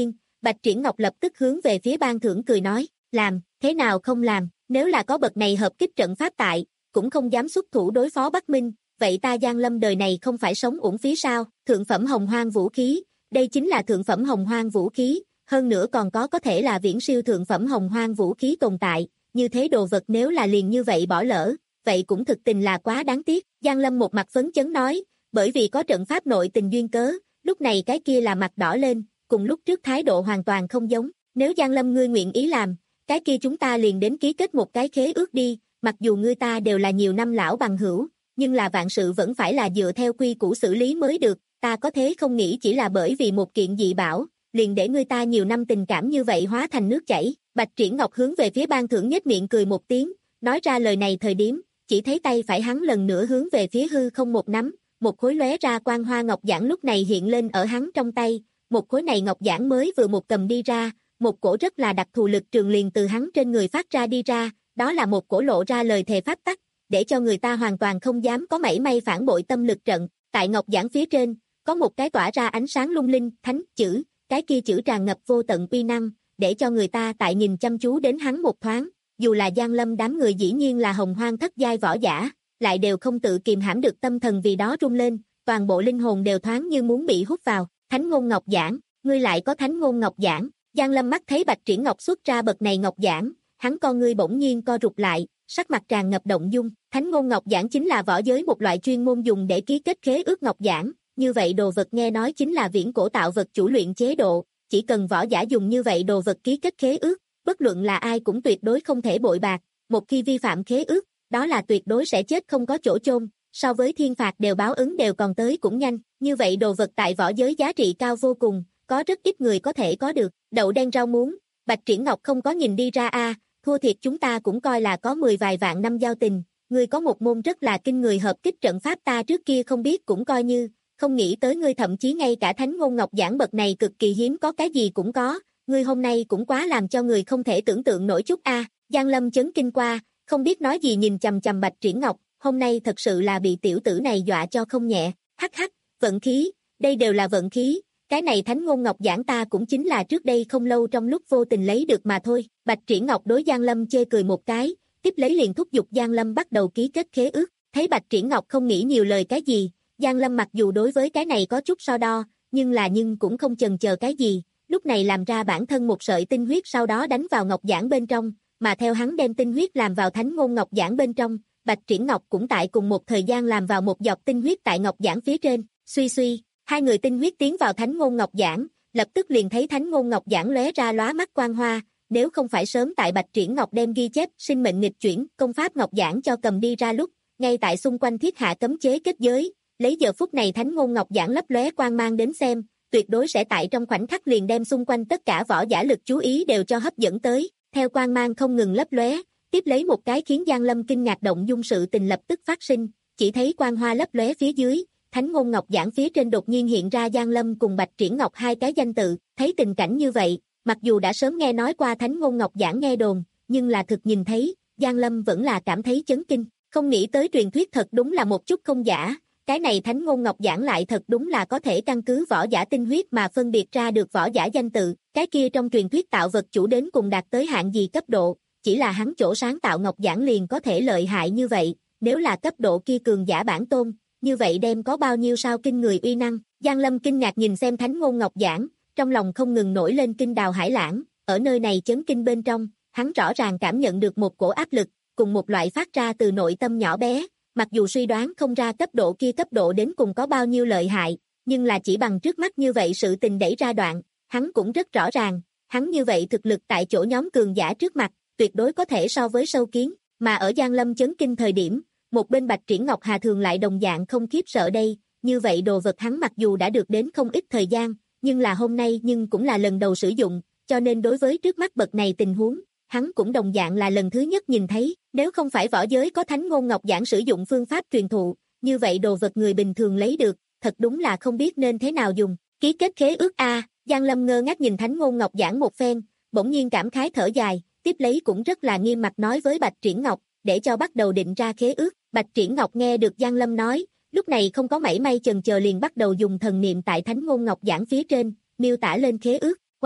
Bạch Triển Ngọc lập tức hướng về phía ban thưởng cười nói, làm, thế nào không làm, nếu là có bậc này hợp kích trận pháp tại, cũng không dám xuất thủ đối phó Bắc Minh, vậy ta Giang Lâm đời này không phải sống uổng phí sao, thượng phẩm hồng hoang vũ khí, đây chính là thượng phẩm hồng hoang vũ khí, hơn nữa còn có có thể là viễn siêu thượng phẩm hồng hoang vũ khí tồn tại, như thế đồ vật nếu là liền như vậy bỏ lỡ, vậy cũng thực tình là quá đáng tiếc, Giang Lâm một mặt phấn chấn nói, bởi vì có trận pháp nội tình duyên cớ, lúc này cái kia là mặt đỏ lên, cùng lúc trước thái độ hoàn toàn không giống, nếu Giang Lâm ngươi nguyện ý làm, cái kia chúng ta liền đến ký kết một cái khế ước đi, mặc dù ngươi ta đều là nhiều năm lão bằng hữu, nhưng là vạn sự vẫn phải là dựa theo quy củ xử lý mới được, ta có thế không nghĩ chỉ là bởi vì một kiện dị bảo, liền để ngươi ta nhiều năm tình cảm như vậy hóa thành nước chảy. Bạch Triển Ngọc hướng về phía ban thưởng nhếch miệng cười một tiếng, nói ra lời này thời điểm, chỉ thấy tay phải hắn lần nữa hướng về phía hư không một nắm, một khối lóe ra quang hoa ngọc giản lúc này hiện lên ở hắn trong tay, một khối này ngọc giản mới vừa một cầm đi ra, một cổ rất là đặc thù lực trường liền từ hắn trên người phát ra đi ra, đó là một cổ lộ ra lời thề pháp tắc, để cho người ta hoàn toàn không dám có mảy may phản bội tâm lực trận, tại ngọc giản phía trên, có một cái tỏa ra ánh sáng lung linh, thánh chữ, cái kia chữ tràn ngập vô tận uy năng, để cho người ta tại nhìn chăm chú đến hắn một thoáng, dù là Giang Lâm đám người dĩ nhiên là hồng hoang thất giai võ giả, lại đều không tự kìm hãm được tâm thần vì đó rung lên, toàn bộ linh hồn đều thoáng như muốn bị hút vào, thánh ngôn ngọc giản, ngươi lại có thánh ngôn ngọc giản, Giang Lâm mắt thấy Bạch Triển Ngọc xuất ra bậc này ngọc giản, hắn con ngươi bỗng nhiên co rụt lại, sắc mặt tràn ngập động dung, thánh ngôn ngọc giản chính là võ giới một loại chuyên môn dùng để ký kết khế ước ngọc giản, như vậy đồ vật nghe nói chính là viễn cổ tạo vật chủ luyện chế độ, chỉ cần võ giả dùng như vậy đồ vật ký kết khế ước, bất luận là ai cũng tuyệt đối không thể bội bạc, một khi vi phạm khế ước, đó là tuyệt đối sẽ chết không có chỗ chôn, so với thiên phạt đều báo ứng đều còn tới cũng nhanh, như vậy đồ vật tại võ giới giá trị cao vô cùng, có rất ít người có thể có được, đậu đen rau muống, Bạch Triển Ngọc không có nhìn đi ra a, à, thua thiệt chúng ta cũng coi là có mười vài vạn năm giao tình, ngươi có một môn rất là kinh người hợp kích trận pháp ta trước kia không biết cũng coi như, không nghĩ tới ngươi thậm chí ngay cả thánh ngôn ngọc giản bậc này cực kỳ hiếm có cái gì cũng có, ngươi hôm nay cũng quá làm cho người không thể tưởng tượng nổi chút a. À. Giang Lâm chấn kinh qua, không biết nói gì nhìn chằm chằm Bạch Triển Ngọc, hôm nay thật sự là bị tiểu tử này dọa cho không nhẹ, hắc hắc, vận khí, đây đều là vận khí, cái này thánh ngôn ngọc giản ta cũng chính là trước đây không lâu trong lúc vô tình lấy được mà thôi. Bạch Triển Ngọc đối Giang Lâm chê cười một cái, tiếp lấy liền thúc giục Giang Lâm bắt đầu ký kết khế ước, thấy Bạch Triển Ngọc không nghĩ nhiều lời cái gì, Giang Lâm mặc dù đối với cái này có chút so đo, nhưng là nhưng cũng không chần chờ cái gì, lúc này làm ra bản thân một sợi tinh huyết sau đó đánh vào ngọc giản bên trong, mà theo hắn đem tinh huyết làm vào thánh ngôn ngọc giản bên trong, Bạch Triển Ngọc cũng tại cùng một thời gian làm vào một giọt tinh huyết tại ngọc giản phía trên, suy suy, hai người tinh huyết tiến vào thánh ngôn ngọc giản, lập tức liền thấy thánh ngôn ngọc giản lóe ra lóa mắt quang hoa, nếu không phải sớm tại Bạch Triển Ngọc đem ghi chép sinh mệnh nghịch chuyển công pháp ngọc giản cho cầm đi ra lúc, ngay tại xung quanh thiết hạ cấm chế kết giới, lấy giờ phút này thánh ngôn ngọc giản lấp lóe quang mang đến xem, tuyệt đối sẽ tại trong khoảnh khắc liền đem xung quanh tất cả võ giả lực chú ý đều cho hấp dẫn tới, theo quang mang không ngừng lấp lóe, tiếp lấy một cái khiến Giang Lâm kinh ngạc động dung sự tình lập tức phát sinh, chỉ thấy quang hoa lấp lóe phía dưới, thánh ngôn ngọc giản phía trên đột nhiên hiện ra Giang Lâm cùng Bạch Triển Ngọc hai cái danh tự, thấy tình cảnh như vậy, mặc dù đã sớm nghe nói qua thánh ngôn ngọc giản nghe đồn, nhưng là thực nhìn thấy, Giang Lâm vẫn là cảm thấy chấn kinh, không nghĩ tới truyền thuyết thật đúng là một chút không giả. Cái này thánh ngôn ngọc giản lại thật đúng là có thể căn cứ võ giả tinh huyết mà phân biệt ra được võ giả danh tự, cái kia trong truyền thuyết tạo vật chủ đến cùng đạt tới hạng gì cấp độ, chỉ là hắn chỗ sáng tạo ngọc giản liền có thể lợi hại như vậy, nếu là cấp độ kia cường giả bản tôn, như vậy đem có bao nhiêu sao kinh người uy năng. Giang Lâm kinh ngạc nhìn xem thánh ngôn ngọc giản, trong lòng không ngừng nổi lên kinh đào hải lãng, ở nơi này chấn kinh bên trong, hắn rõ ràng cảm nhận được một cổ áp lực, cùng một loại phát ra từ nội tâm nhỏ bé. Mặc dù suy đoán không ra cấp độ kia cấp độ đến cùng có bao nhiêu lợi hại, nhưng là chỉ bằng trước mắt như vậy sự tình đẩy ra đoạn, hắn cũng rất rõ ràng, hắn như vậy thực lực tại chỗ nhóm cường giả trước mặt, tuyệt đối có thể so với sâu kiến, mà ở Giang Lâm chấn kinh thời điểm, một bên Bạch Triển Ngọc Hà thường lại đồng dạng không khiếp sợ đây, như vậy đồ vật hắn mặc dù đã được đến không ít thời gian, nhưng là hôm nay nhưng cũng là lần đầu sử dụng, cho nên đối với trước mắt bậc này tình huống, hắn cũng đồng dạng là lần thứ nhất nhìn thấy, nếu không phải võ giới có thánh ngôn ngọc giản sử dụng phương pháp truyền thụ, như vậy đồ vật người bình thường lấy được, thật đúng là không biết nên thế nào dùng. Ký kết khế ước a, Giang Lâm ngơ ngác nhìn thánh ngôn ngọc giản một phen, bỗng nhiên cảm khái thở dài, tiếp lấy cũng rất là nghiêm mặt nói với Bạch Triển Ngọc, để cho bắt đầu định ra khế ước. Bạch Triển Ngọc nghe được Giang Lâm nói, lúc này không có mảy may chần chờ liền bắt đầu dùng thần niệm tại thánh ngôn ngọc giản phía trên, miêu tả lên khế ước. Qua,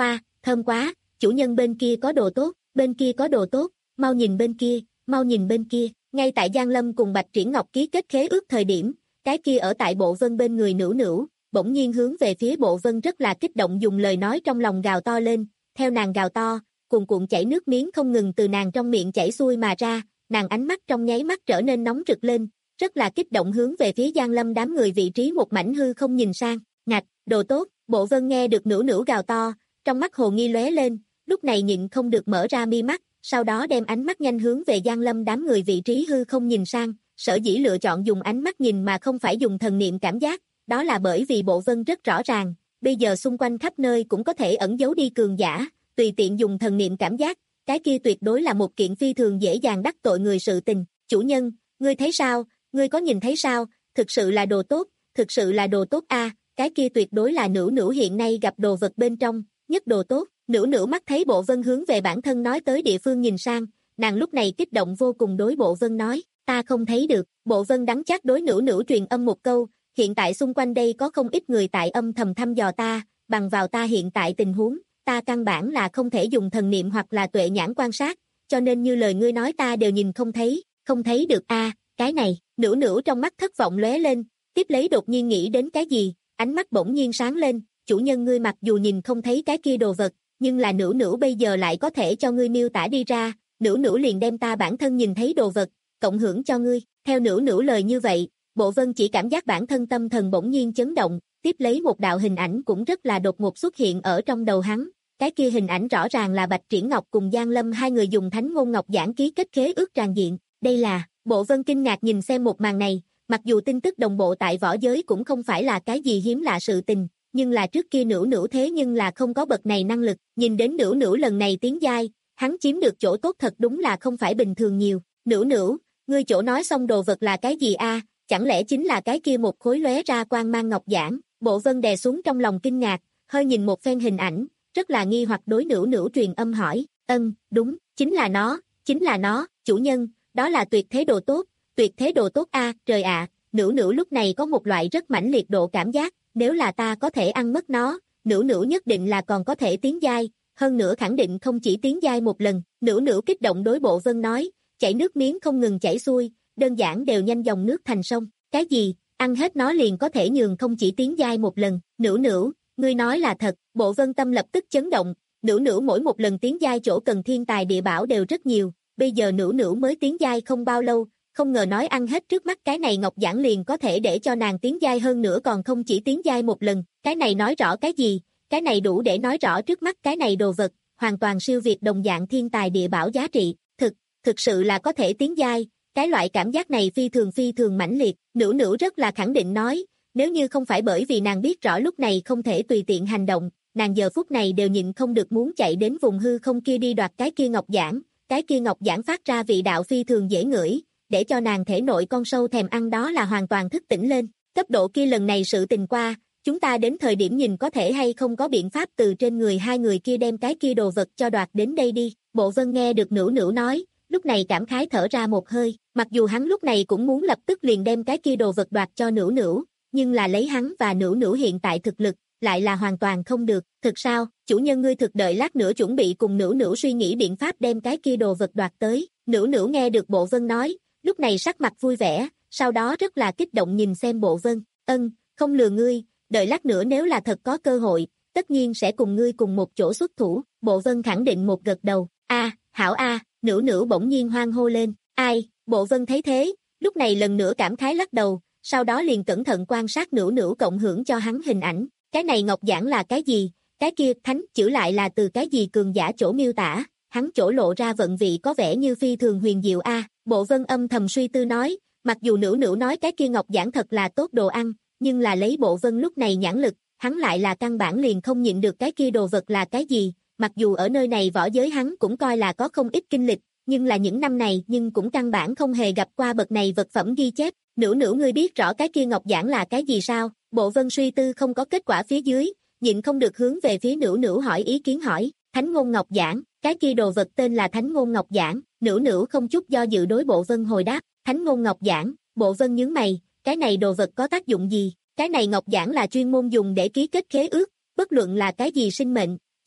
thơm quá, chủ nhân bên kia có đồ tốt, bên kia có đồ tốt, mau nhìn bên kia, mau nhìn bên kia. Ngay tại Giang Lâm cùng Bạch Triển Ngọc ký kết khế ước thời điểm, cái kia ở tại Bộ Vân bên người Nữu Nữu, bỗng nhiên hướng về phía Bộ Vân rất là kích động dùng lời nói trong lòng gào to lên, theo nàng gào to, cuồn cuộn chảy nước miếng không ngừng từ nàng trong miệng chảy xuôi mà ra, nàng ánh mắt trong nháy mắt trở nên nóng rực lên, rất là kích động hướng về phía Giang Lâm đám người vị trí một mảnh hư không nhìn sang, ngạch, đồ tốt, Bộ Vân nghe được Nữu Nữu gào to, trong mắt hồ nghi lóe lên, lúc này nhịn không được mở ra mi mắt, sau đó đem ánh mắt nhanh hướng về Giang Lâm đám người vị trí hư không nhìn sang, sở dĩ lựa chọn dùng ánh mắt nhìn mà không phải dùng thần niệm cảm giác, đó là bởi vì Bộ Vân rất rõ ràng, bây giờ xung quanh khắp nơi cũng có thể ẩn giấu đi cường giả, tùy tiện dùng thần niệm cảm giác, cái kia tuyệt đối là một kiện phi thường dễ dàng đắc tội người sự tình, chủ nhân, ngươi thấy sao, ngươi có nhìn thấy sao, thực sự là đồ tốt, thực sự là đồ tốt a, cái kia tuyệt đối là Nữu Nữu hiện nay gặp đồ vật bên trong, nhất đồ tốt. Nữu Nữu mắt thấy Bộ Vân hướng về bản thân nói tới địa phương nhìn sang, nàng lúc này kích động vô cùng đối Bộ Vân nói, ta không thấy được, Bộ Vân đắng chát đối Nữu Nữu truyền âm một câu, hiện tại xung quanh đây có không ít người tại âm thầm thăm dò ta, bằng vào ta hiện tại tình huống, ta căn bản là không thể dùng thần niệm hoặc là tuệ nhãn quan sát, cho nên như lời ngươi nói ta đều nhìn không thấy, không thấy được a, cái này, Nữu Nữu trong mắt thất vọng lóe lên, tiếp lấy đột nhiên nghĩ đến cái gì, ánh mắt bỗng nhiên sáng lên, chủ nhân ngươi mặc dù nhìn không thấy cái kia đồ vật, nhưng là Nữu Nữu bây giờ lại có thể cho ngươi miêu tả đi ra, Nữu Nữu liền đem ta bản thân nhìn thấy đồ vật, cộng hưởng cho ngươi, theo Nữu Nữu lời như vậy, Bộ Vân chỉ cảm giác bản thân tâm thần bỗng nhiên chấn động, tiếp lấy một đạo hình ảnh cũng rất là đột ngột xuất hiện ở trong đầu hắn, cái kia hình ảnh rõ ràng là Bạch Triển Ngọc cùng Giang Lâm hai người dùng thánh ngôn ngọc giảng ký kết khế ước tràn diện, đây là, Bộ Vân kinh ngạc nhìn xem một màn này, mặc dù tin tức đồng bộ tại võ giới cũng không phải là cái gì hiếm lạ sự tình, nhưng là trước kia Nữu Nữu thế nhưng là không có bậc này năng lực, nhìn đến Nữu Nữu lần này tiến giai, hắn chiếm được chỗ tốt thật đúng là không phải bình thường nhiều, Nữu Nữu, ngươi chỗ nói xong đồ vật là cái gì a? Chẳng lẽ chính là cái kia một khối lóe ra quang mang ngọc giản, Bộ Vân đè xuống trong lòng kinh ngạc, hơi nhìn một phen hình ảnh, rất là nghi hoặc đối Nữu Nữu truyền âm hỏi, ân, đúng, chính là nó, chính là nó, chủ nhân, đó là tuyệt thế đồ tốt, tuyệt thế đồ tốt a, trời ạ, Nữu Nữu lúc này có một loại rất mãnh liệt độ cảm giác, nếu là ta có thể ăn mất nó, Nữu Nữu nhất định là còn có thể tiến giai, hơn nữa khẳng định không chỉ tiến giai một lần, Nữu Nữu kích động đối Bộ Vân nói, chảy nước miếng không ngừng chảy xuôi, đơn giản đều nhanh dòng nước thành sông, cái gì, ăn hết nó liền có thể nhường không chỉ tiến giai một lần, Nữu Nữu, ngươi nói là thật, Bộ Vân tâm lập tức chấn động, Nữu Nữu mỗi một lần tiến giai chỗ cần thiên tài địa bảo đều rất nhiều, bây giờ Nữu Nữu mới tiến giai không bao lâu, không ngờ nói ăn hết trước mắt cái này ngọc giản liền có thể để cho nàng tiến giai hơn nữa còn không chỉ tiến giai một lần, cái này nói rõ cái gì, cái này đủ để nói rõ trước mắt cái này đồ vật, hoàn toàn siêu việt đồng dạng thiên tài địa bảo giá trị, thực, thực sự là có thể tiến giai, cái loại cảm giác này phi thường phi thường mãnh liệt, Nữu Nữu rất là khẳng định nói, nếu như không phải bởi vì nàng biết rõ lúc này không thể tùy tiện hành động, nàng giờ phút này đều nhịn không được muốn chạy đến vùng hư không kia đi đoạt cái kia ngọc giản, cái kia ngọc giản phát ra vị đạo phi thường dễ ngửi, để cho nàng thể nội con sâu thèm ăn đó là hoàn toàn thức tỉnh lên, cấp độ kia lần này sự tình qua, chúng ta đến thời điểm nhìn có thể hay không có biện pháp từ trên người hai người kia đem cái kia đồ vật cho đoạt đến đây đi, Bộ Vân nghe được Nữu Nữu nói, lúc này cảm khái thở ra một hơi, mặc dù hắn lúc này cũng muốn lập tức liền đem cái kia đồ vật đoạt cho Nữu Nữu, nhưng là lấy hắn và Nữu Nữu hiện tại thực lực, lại là hoàn toàn không được, thực sao, chủ nhân ngươi thực đợi lát nữa chuẩn bị cùng Nữu Nữu suy nghĩ biện pháp đem cái kia đồ vật đoạt tới, Nữu Nữu nghe được Bộ Vân nói, lúc này sắc mặt vui vẻ, sau đó rất là kích động nhìn xem Bộ Vân, ân, không lừa ngươi, đợi lát nữa nếu là thật có cơ hội, tất nhiên sẽ cùng ngươi cùng một chỗ xuất thủ, Bộ Vân khẳng định một gật đầu, a, hảo a, Nữu Nữu bỗng nhiên hoan hô lên, ai, Bộ Vân thấy thế, lúc này lần nữa cảm khái lắc đầu, sau đó liền cẩn thận quan sát Nữu Nữu cộng hưởng cho hắn hình ảnh, cái này ngọc giản là cái gì, cái kia thánh chữ lại là từ cái gì cường giả chỗ miêu tả, hắn chỗ lộ ra vận vị có vẻ như phi thường huyền diệu a, Bộ Vân âm thầm suy tư nói, mặc dù Nữu Nữu nói cái kia ngọc giản thật là tốt đồ ăn, nhưng là lấy Bộ Vân lúc này nhãn lực, hắn lại là căn bản liền không nhịn được cái kia đồ vật là cái gì, mặc dù ở nơi này võ giới hắn cũng coi là có không ít kinh lịch, nhưng là những năm này nhưng cũng căn bản không hề gặp qua bậc này vật phẩm ghi chép, Nữu Nữu ngươi biết rõ cái kia ngọc giản là cái gì sao, Bộ Vân suy tư không có kết quả phía dưới, nhịn không được hướng về phía Nữu Nữu hỏi ý kiến hỏi, Thánh ngôn ngọc giản, cái kia đồ vật tên là Thánh ngôn ngọc giản, Nữu Nữu không chút do dự đối Bộ Vân hồi đáp, Thánh ngôn ngọc giản, Bộ Vân nhướng mày, cái này đồ vật có tác dụng gì, cái này ngọc giản là chuyên môn dùng để ký kết khế ước, bất luận là cái gì sinh mệnh,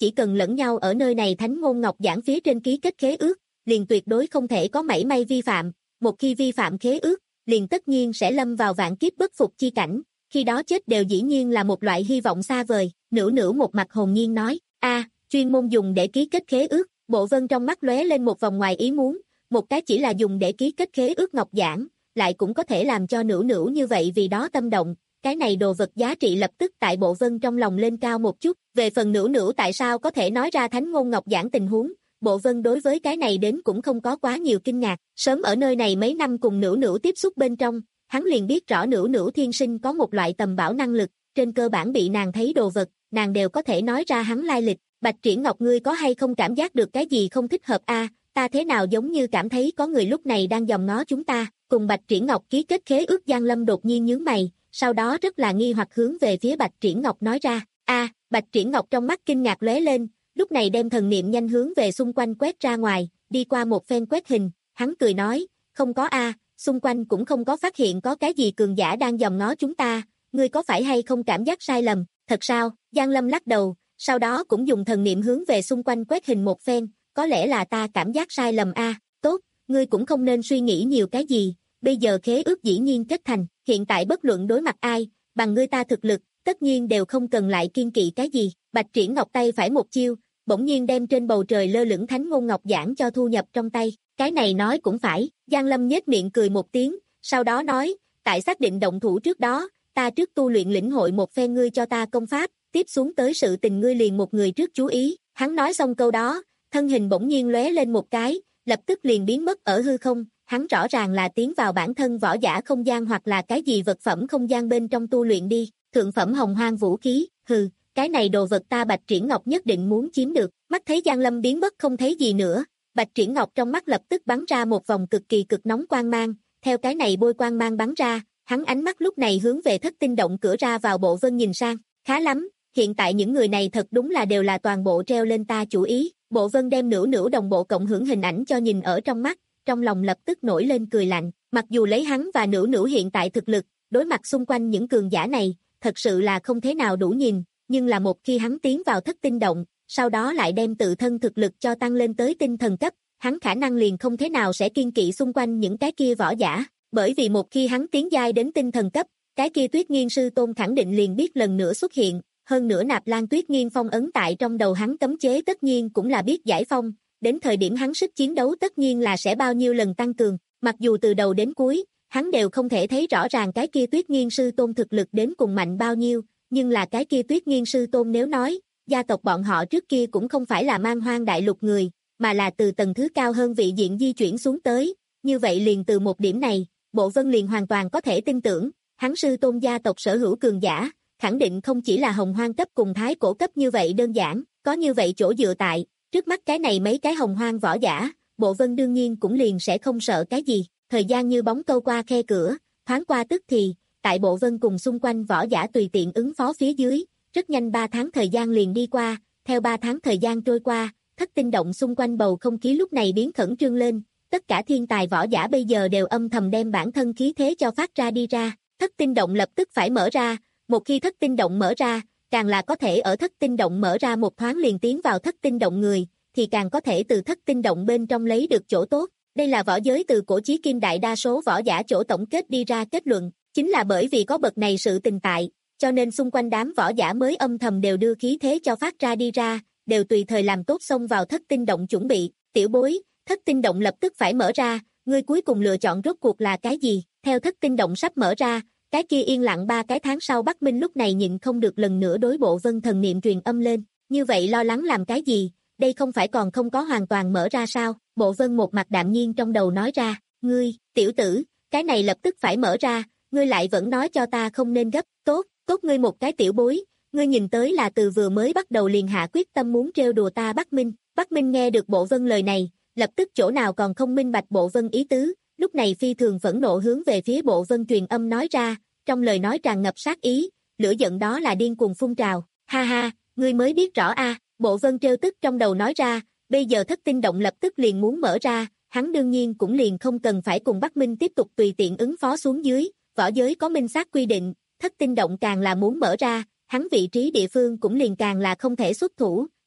chỉ cần lẫn nhau ở nơi này Thánh Ngôn Ngọc Giảng phía trên ký kết khế ước, liền tuyệt đối không thể có mảy may vi phạm, một khi vi phạm khế ước, liền tất nhiên sẽ lâm vào vạn kiếp bất phục chi cảnh, khi đó chết đều dĩ nhiên là một loại hy vọng xa vời. Nữu Nữu một mặt hồn nhiên nói, a, chuyên môn dùng để ký kết khế ước. Bộ Vân trong mắt lóe lên một vòng ngoài ý muốn, một cái chỉ là dùng để ký kết khế ước ngọc giản, lại cũng có thể làm cho Nữu Nữu như vậy vì đó tâm động, cái này đồ vật giá trị lập tức tại Bộ Vân trong lòng lên cao một chút. Về phần Nữu Nữu tại sao có thể nói ra Thánh Ngôn Ngọc Giảng tình huống, Bộ Vân đối với cái này đến cũng không có quá nhiều kinh ngạc, sớm ở nơi này mấy năm cùng Nữu Nữu tiếp xúc bên trong, hắn liền biết rõ Nữu Nữu thiên sinh có một loại tầm bảo năng lực, trên cơ bản bị nàng thấy đồ vật, nàng đều có thể nói ra hắn lai lịch. Bạch Triển Ngọc, ngươi có hay không cảm giác được cái gì không thích hợp a? Ta thế nào giống như cảm thấy có người lúc này đang dòm ngó chúng ta. Cùng Bạch Triển Ngọc ký kết khế ước Giang Lâm đột nhiên nhướng mày, sau đó rất là nghi hoặc hướng về phía Bạch Triển Ngọc nói ra, a. Bạch Triển Ngọc trong mắt kinh ngạc lóe lên, lúc này đem thần niệm nhanh hướng về xung quanh quét ra ngoài, đi qua một phen quét hình, hắn cười nói, không có a, xung quanh cũng không có phát hiện có cái gì cường giả đang dòm ngó chúng ta, ngươi có phải hay không cảm giác sai lầm? Thật sao? Giang Lâm lắc đầu, sau đó cũng dùng thần niệm hướng về xung quanh quét hình một phen, có lẽ là ta cảm giác sai lầm a. Tốt, ngươi cũng không nên suy nghĩ nhiều cái gì, bây giờ khế ước dĩ nhiên kết thành, hiện tại bất luận đối mặt ai, bằng ngươi ta thực lực, tất nhiên đều không cần lại kiên kỵ cái gì. Bạch Triển Ngọc tay phải một chiêu, bỗng nhiên đem trên bầu trời lơ lửng Thánh Ngôn Ngọc Giảng cho thu nhập trong tay, cái này nói cũng phải. Giang Lâm nhếch miệng cười một tiếng, sau đó nói, tại xác định động thủ trước đó, ta trước tu luyện lĩnh hội một phen ngươi cho ta công pháp, tiếp xuống tới sự tình ngươi liền một người trước chú ý. Hắn nói xong câu đó, thân hình bỗng nhiên lóe lên một cái, lập tức liền biến mất ở hư không, hắn rõ ràng là tiến vào bản thân võ giả không gian hoặc là cái gì vật phẩm không gian bên trong tu luyện đi. Thượng phẩm hồng hoang vũ khí, hừ, cái này đồ vật ta Bạch Triển Ngọc nhất định muốn chiếm được. Mắt thấy Giang Lâm biến mất không thấy gì nữa, Bạch Triển Ngọc trong mắt lập tức bắn ra một vòng cực kỳ cực nóng quang mang, theo cái này bôi quang mang bắn ra, hắn ánh mắt lúc này hướng về Thất Tinh Động cửa ra vào Bộ Vân nhìn sang, khá lắm, hiện tại những người này thật đúng là đều là toàn bộ treo lên ta chủ ý. Bộ Vân đem Nữu Nữu đồng bộ cộng hưởng hình ảnh cho nhìn ở trong mắt, trong lòng lập tức nổi lên cười lạnh, mặc dù lấy hắn và Nữu Nữu hiện tại thực lực, đối mặt xung quanh những cường giả này, thật sự là không thế nào đủ nhìn, nhưng là một khi hắn tiến vào Thất Tinh Động, sau đó lại đem tự thân thực lực cho tăng lên tới tinh thần cấp, hắn khả năng liền không thế nào sẽ kiên kỵ xung quanh những cái kia võ giả, bởi vì một khi hắn tiến giai đến tinh thần cấp, cái kia Tuyết Nghiên sư tôn khẳng định liền biết lần nữa xuất hiện, hơn nữa Nạp Lan Tuyết Nghiên phong ấn tại trong đầu hắn cấm chế tất nhiên cũng là biết giải phong, đến thời điểm hắn sức chiến đấu tất nhiên là sẽ bao nhiêu lần tăng cường, mặc dù từ đầu đến cuối, hắn đều không thể thấy rõ ràng cái kia Tuyết Nghiên sư tôn thực lực đến cùng mạnh bao nhiêu, nhưng là cái kia Tuyết Nghiên sư tôn nếu nói, gia tộc bọn họ trước kia cũng không phải là man hoang đại lục người, mà là từ tầng thứ cao hơn vị diện di chuyển xuống tới, như vậy liền từ một điểm này, Bộ Vân liền hoàn toàn có thể tin tưởng, hắn sư tôn gia tộc sở hữu cường giả, khẳng định không chỉ là hồng hoang cấp cùng thái cổ cấp như vậy đơn giản, có như vậy chỗ dựa tại, trước mắt cái này mấy cái hồng hoang võ giả, Bộ Vân đương nhiên cũng liền sẽ không sợ cái gì, thời gian như bóng câu qua khe cửa, thoáng qua tức thì, tại Bộ Vân cùng xung quanh võ giả tùy tiện ứng phó phía dưới, rất nhanh ba tháng thời gian liền đi qua, theo ba tháng thời gian trôi qua, Thất Tinh Động xung quanh bầu không khí lúc này biến khẩn trương lên, tất cả thiên tài võ giả bây giờ đều âm thầm đem bản thân khí thế cho phát ra đi ra, Thất Tinh Động lập tức phải mở ra, một khi Thất Tinh Động mở ra, càng là có thể ở Thất Tinh Động mở ra một thoáng liền tiến vào Thất Tinh Động người, thì càng có thể từ Thất Tinh Động bên trong lấy được chỗ tốt. Đây là võ giới từ cổ chí kim đại đa số võ giả chỗ tổng kết đi ra kết luận, chính là bởi vì có bậc này sự tình tại, cho nên xung quanh đám võ giả mới âm thầm đều đưa khí thế cho phát ra đi ra, đều tùy thời làm tốt xông vào Thất Tinh Động chuẩn bị. Tiểu bối, Thất Tinh Động lập tức phải mở ra, ngươi cuối cùng lựa chọn rốt cuộc là cái gì? Theo Thất Tinh Động sắp mở ra, cái kia yên lặng ba cái tháng sau Bắc Minh lúc này nhịn không được lần nữa đối Bộ Vân thần niệm truyền âm lên, như vậy lo lắng làm cái gì, đây không phải còn không có hoàn toàn mở ra sao? Bộ Vân một mặt đạm nhiên trong đầu nói ra, ngươi, tiểu tử, cái này lập tức phải mở ra, ngươi lại vẫn nói cho ta không nên gấp, tốt, tốt ngươi một cái tiểu bối, ngươi nhìn tới là từ vừa mới bắt đầu liền hạ quyết tâm muốn trêu đùa ta Bắc Minh. Bắc Minh nghe được Bộ Vân lời này, lập tức chỗ nào còn không minh bạch Bộ Vân ý tứ, lúc này phi thường phẫn nộ hướng về phía Bộ Vân truyền âm nói ra, trong lời nói tràn ngập sát ý, lửa giận đó là điên cuồng phun trào, ha ha, ngươi mới biết rõ a. Bộ Vân trêu tức trong đầu nói ra, bây giờ Thất Tinh Động lập tức liền muốn mở ra, hắn đương nhiên cũng liền không cần phải cùng Bắc Minh tiếp tục tùy tiện ứng phó xuống dưới, võ giới có minh xác quy định, Thất Tinh Động càng là muốn mở ra, hắn vị trí địa phương cũng liền càng là không thể xuất thủ,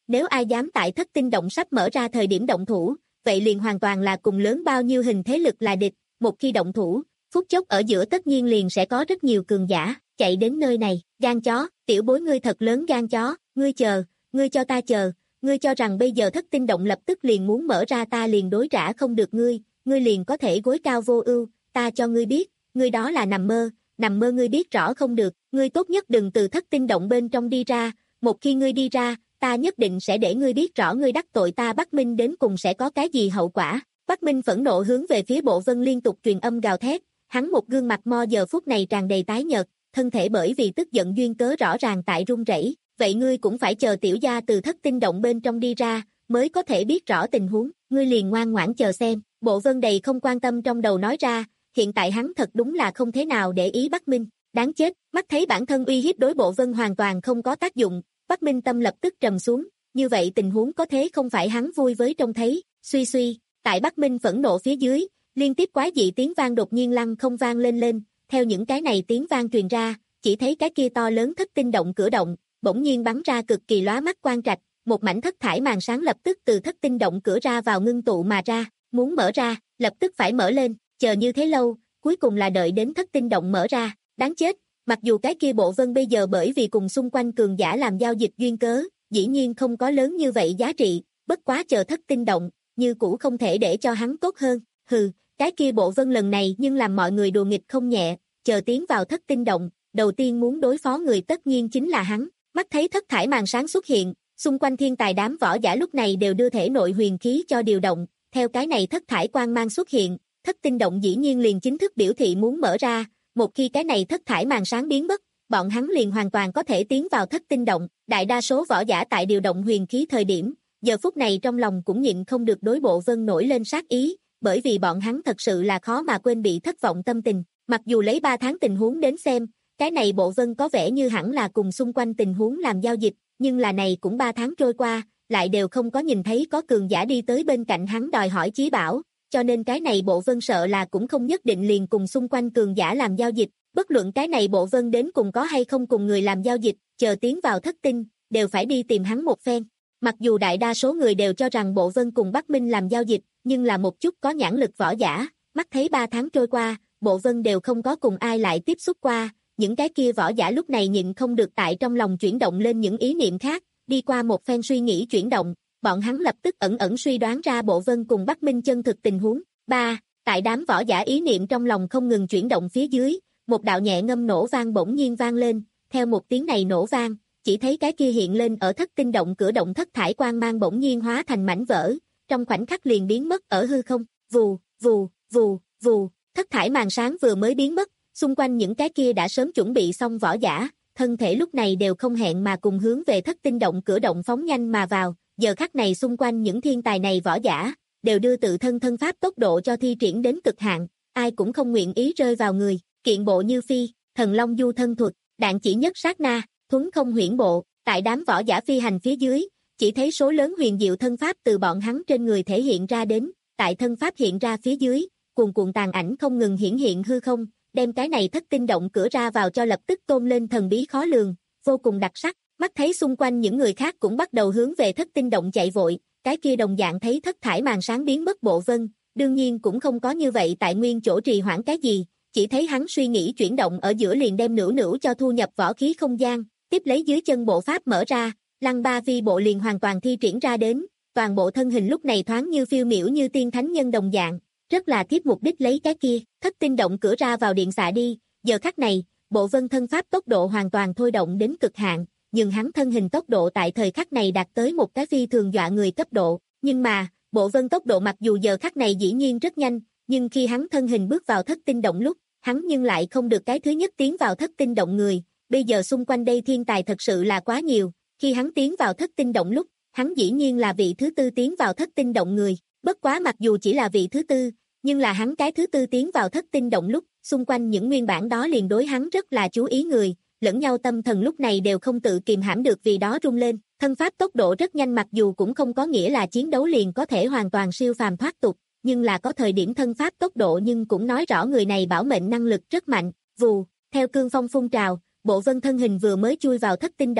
nếu ai dám tại thất tinh động sắp mở ra thời điểm động thủ, vậy liền hoàn toàn là cùng lớn bao nhiêu hình thế lực là địch, một khi động thủ, phút chốc ở giữa tất nhiên liền sẽ có rất nhiều cường giả chạy đến nơi này. Gan chó, tiểu bối ngươi thật lớn gan chó, ngươi chờ, ngươi cho ta chờ, ngươi cho rằng bây giờ thất tinh động lập tức liền muốn mở ra ta liền đối trả không được ngươi, ngươi liền có thể gối cao vô ưu, ta cho ngươi biết, ngươi đó là nằm mơ, nằm mơ ngươi biết rõ không được, ngươi tốt nhất đừng từ thất tinh động bên trong đi ra, một khi ngươi đi ra, ta nhất định sẽ để ngươi biết rõ ngươi đắc tội ta Bắc Minh đến cùng sẽ có cái gì hậu quả. Bắc Minh phẫn nộ hướng về phía Bộ Vân liên tục truyền âm gào thét, hắn một gương mặt mo giờ phút này tràn đầy tái nhợt, thân thể bởi vì tức giận duyên cớ rõ ràng tại run rẩy. Vậy ngươi cũng phải chờ tiểu gia từ thất tinh động bên trong đi ra, mới có thể biết rõ tình huống, ngươi liền ngoan ngoãn chờ xem. Bộ Vân đầy không quan tâm trong đầu nói ra, hiện tại hắn thật đúng là không thế nào để ý Bắc Minh, đáng chết, mắt thấy bản thân uy hiếp đối Bộ Vân hoàn toàn không có tác dụng, Bắc Minh tâm lập tức trầm xuống, như vậy tình huống có thế không phải hắn vui với trông thấy, suy suy, tại Bắc Minh phẫn nộ phía dưới, liên tiếp quái dị tiếng vang đột nhiên lăng không vang lên lên, theo những cái này tiếng vang truyền ra, chỉ thấy cái kia to lớn thất tinh động cửa động, bỗng nhiên bắn ra cực kỳ lóa mắt quang trạch, một mảnh thất thải màn sáng lập tức từ thất tinh động cửa ra vào ngưng tụ mà ra, muốn mở ra, lập tức phải mở lên, chờ như thế lâu, cuối cùng là đợi đến thất tinh động mở ra, đáng chết, mặc dù cái kia Bộ Vân bây giờ bởi vì cùng xung quanh cường giả làm giao dịch duyên cớ, dĩ nhiên không có lớn như vậy giá trị, bất quá chờ thất tinh động, như cũ không thể để cho hắn tốt hơn, hừ, cái kia Bộ Vân lần này nhưng làm mọi người đùa nghịch không nhẹ, chờ tiến vào thất tinh động, đầu tiên muốn đối phó người tất nhiên chính là hắn. Mắt thấy thất thải màn sáng xuất hiện, xung quanh thiên tài đám võ giả lúc này đều đưa thể nội huyền khí cho điều động, theo cái này thất thải quang mang xuất hiện, thất tinh động dĩ nhiên liền chính thức biểu thị muốn mở ra, một khi cái này thất thải màn sáng biến mất, bọn hắn liền hoàn toàn có thể tiến vào thất tinh động, đại đa số võ giả tại điều động huyền khí thời điểm, giờ phút này trong lòng cũng nhịn không được đối Bộ Vân nổi lên sát ý, bởi vì bọn hắn thật sự là khó mà quên bị thất vọng tâm tình, mặc dù lấy ba tháng tình huống đến xem, cái này Bộ Vân có vẻ như hẳn là cùng xung quanh tình huống làm giao dịch, nhưng là này cũng ba tháng trôi qua, lại đều không có nhìn thấy có cường giả đi tới bên cạnh hắn đòi hỏi chí bảo, cho nên cái này Bộ Vân sợ là cũng không nhất định liền cùng xung quanh cường giả làm giao dịch, bất luận cái này Bộ Vân đến cùng có hay không cùng người làm giao dịch, chờ tiến vào thất tinh, đều phải đi tìm hắn một phen. Mặc dù đại đa số người đều cho rằng Bộ Vân cùng Bắc Minh làm giao dịch, nhưng là một chút có nhãn lực võ giả, mắt thấy ba tháng trôi qua, Bộ Vân đều không có cùng ai lại tiếp xúc qua. Những cái kia võ giả lúc này nhịn không được tại trong lòng chuyển động lên những ý niệm khác, đi qua một phen suy nghĩ chuyển động, bọn hắn lập tức ẩn ẩn suy đoán ra Bộ Vân cùng Bắc Minh chân thực tình huống. ba. Tại đám võ giả ý niệm trong lòng không ngừng chuyển động phía dưới, một đạo nhẹ ngâm nổ vang bỗng nhiên vang lên, theo một tiếng này nổ vang, chỉ thấy cái kia hiện lên ở thất tinh động cửa động thất thải quang mang bỗng nhiên hóa thành mảnh vỡ, trong khoảnh khắc liền biến mất ở hư không, vù, vù, vù, vù, thất thải màn sáng vừa mới biến mất, xung quanh những cái kia đã sớm chuẩn bị xong võ giả, thân thể lúc này đều không hẹn mà cùng hướng về thất tinh động cửa động phóng nhanh mà vào, giờ khắc này xung quanh những thiên tài này võ giả, đều đưa tự thân thân pháp tốc độ cho thi triển đến cực hạn, ai cũng không nguyện ý rơi vào người, kiện bộ như phi, thần long du thân thuật, đạn chỉ nhất sát na, thuấn không huyễn bộ, tại đám võ giả phi hành phía dưới, chỉ thấy số lớn huyền diệu thân pháp từ bọn hắn trên người thể hiện ra đến, tại thân pháp hiện ra phía dưới, cuồn cuộn tàn ảnh không ngừng hiển hiện hư không, đem cái này thất tinh động cửa ra vào cho lập tức tôn lên thần bí khó lường, vô cùng đặc sắc, mắt thấy xung quanh những người khác cũng bắt đầu hướng về thất tinh động chạy vội, cái kia đồng dạng thấy thất thải màn sáng biến mất Bộ Vân, đương nhiên cũng không có như vậy tại nguyên chỗ trì hoãn cái gì, chỉ thấy hắn suy nghĩ chuyển động ở giữa liền đem nữu nữu cho thu nhập võ khí không gian, tiếp lấy dưới chân bộ pháp mở ra, lăng ba phi bộ liền hoàn toàn thi triển ra đến, toàn bộ thân hình lúc này thoáng như phiêu miểu như tiên thánh nhân đồng dạng, rất là thiết mục đích lấy cái kia, thất tinh động cửa ra vào điện xạ đi, giờ khắc này, Bộ Vân thân pháp tốc độ hoàn toàn thôi động đến cực hạn, nhưng hắn thân hình tốc độ tại thời khắc này đạt tới một cái phi thường dọa người cấp độ, nhưng mà, Bộ Vân tốc độ mặc dù giờ khắc này dĩ nhiên rất nhanh, nhưng khi hắn thân hình bước vào thất tinh động lúc, hắn nhưng lại không được cái thứ nhất tiến vào thất tinh động người, bây giờ xung quanh đây thiên tài thật sự là quá nhiều, khi hắn tiến vào thất tinh động lúc, hắn dĩ nhiên là vị thứ tư tiến vào thất tinh động người, bất quá mặc dù chỉ là vị thứ tư, nhưng là hắn cái thứ tư tiến vào thất tinh động lúc, xung quanh những nguyên bản đó liền đối hắn rất là chú ý người, lẫn nhau tâm thần lúc này đều không tự kìm hãm được vì đó rung lên, thân pháp tốc độ rất nhanh mặc dù cũng không có nghĩa là chiến đấu liền có thể hoàn toàn siêu phàm thoát tục, nhưng là có thời điểm thân pháp tốc độ nhưng cũng nói rõ người này bảo mệnh năng lực rất mạnh, vù, theo cương phong phun trào, Bộ Vân thân hình vừa mới chui vào thất tinh động,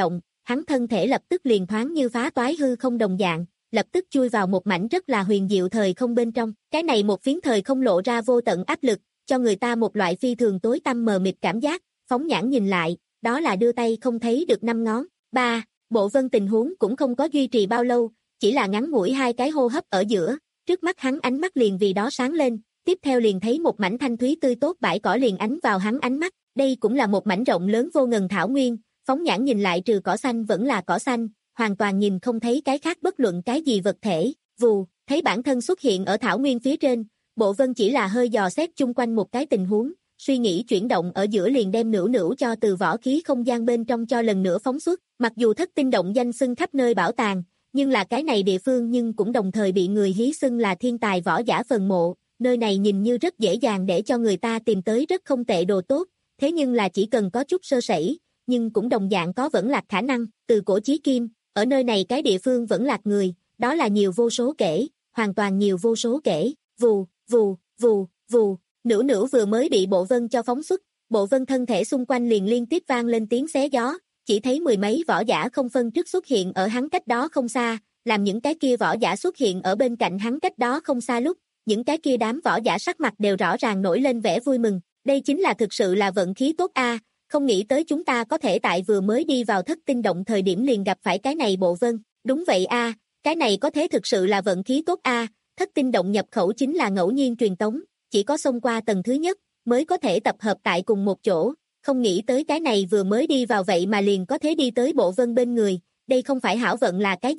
hắn thân thể lập tức liền thoáng như phá toái hư không đồng dạng, lập tức chui vào một mảnh rất là huyền diệu thời không bên trong. Cái này một phiến thời không lộ ra vô tận áp lực, cho người ta một loại phi thường tối tăm mờ mịt cảm giác, phóng nhãn nhìn lại, đó là đưa tay không thấy được năm ngón. Ba, Bộ Vân tình huống cũng không có duy trì bao lâu, chỉ là ngắn ngủi hai cái hô hấp ở giữa, trước mắt hắn ánh mắt liền vì đó sáng lên, tiếp theo liền thấy một mảnh thanh thúy tươi tốt bãi cỏ liền ánh vào hắn ánh mắt, đây cũng là một mảnh rộng lớn vô ngần thảo nguyên, phóng nhãn nhìn lại trừ cỏ xanh vẫn là cỏ xanh, hoàn toàn nhìn không thấy cái khác bất luận cái gì vật thể. Vù, thấy bản thân xuất hiện ở thảo nguyên phía trên, Bộ Vân chỉ là hơi dò xét chung quanh một cái tình huống, suy nghĩ chuyển động ở giữa liền đem nửu nửu cho từ võ khí không gian bên trong cho lần nữa phóng xuất. Mặc dù thất tinh động danh xưng khắp nơi bảo tàng, nhưng là cái này địa phương nhưng cũng đồng thời bị người hí xưng là thiên tài võ giả phần mộ, nơi này nhìn như rất dễ dàng để cho người ta tìm tới rất không tệ đồ tốt, thế nhưng là chỉ cần có chút sơ sẩy, nhưng cũng đồng dạng có vẫn lạc khả năng. Từ cổ chí kim, ở nơi này cái địa phương vẫn lạc người, đó là nhiều vô số kể, hoàn toàn nhiều vô số kể. Vù, vù, vù, vù, nửu nửu vừa mới bị Bộ Vân cho phóng xuất, Bộ Vân thân thể xung quanh liền liên tiếp vang lên tiếng xé gió, chỉ thấy mười mấy võ giả không phân trước xuất hiện ở hắn cách đó không xa, làm những cái kia võ giả xuất hiện ở bên cạnh hắn cách đó không xa lúc, những cái kia đám võ giả sắc mặt đều rõ ràng nổi lên vẻ vui mừng, đây chính là thực sự là vận khí tốt a, không nghĩ tới chúng ta có thể tại vừa mới đi vào thất tinh động thời điểm liền gặp phải cái này Bộ Vân, đúng vậy a, cái này có thế thực sự là vận khí tốt a, thất tinh động nhập khẩu chính là ngẫu nhiên truyền tống, chỉ có xông qua tầng thứ nhất mới có thể tập hợp tại cùng một chỗ, không nghĩ tới cái này vừa mới đi vào vậy mà liền có thể đi tới Bộ Vân bên người, đây không phải hảo vận là cái gì.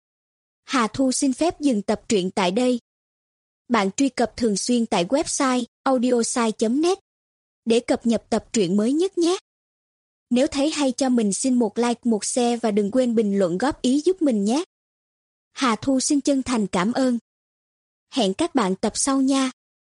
Hà Thu xin phép dừng tập truyện tại đây. Bạn truy cập thường xuyên tại website audiosai chấm net để cập nhật tập truyện mới nhất nhé. Nếu thấy hay cho mình xin một like, một share và đừng quên bình luận góp ý giúp mình nhé. Hà Thu xin chân thành cảm ơn. Hẹn các bạn tập sau nha.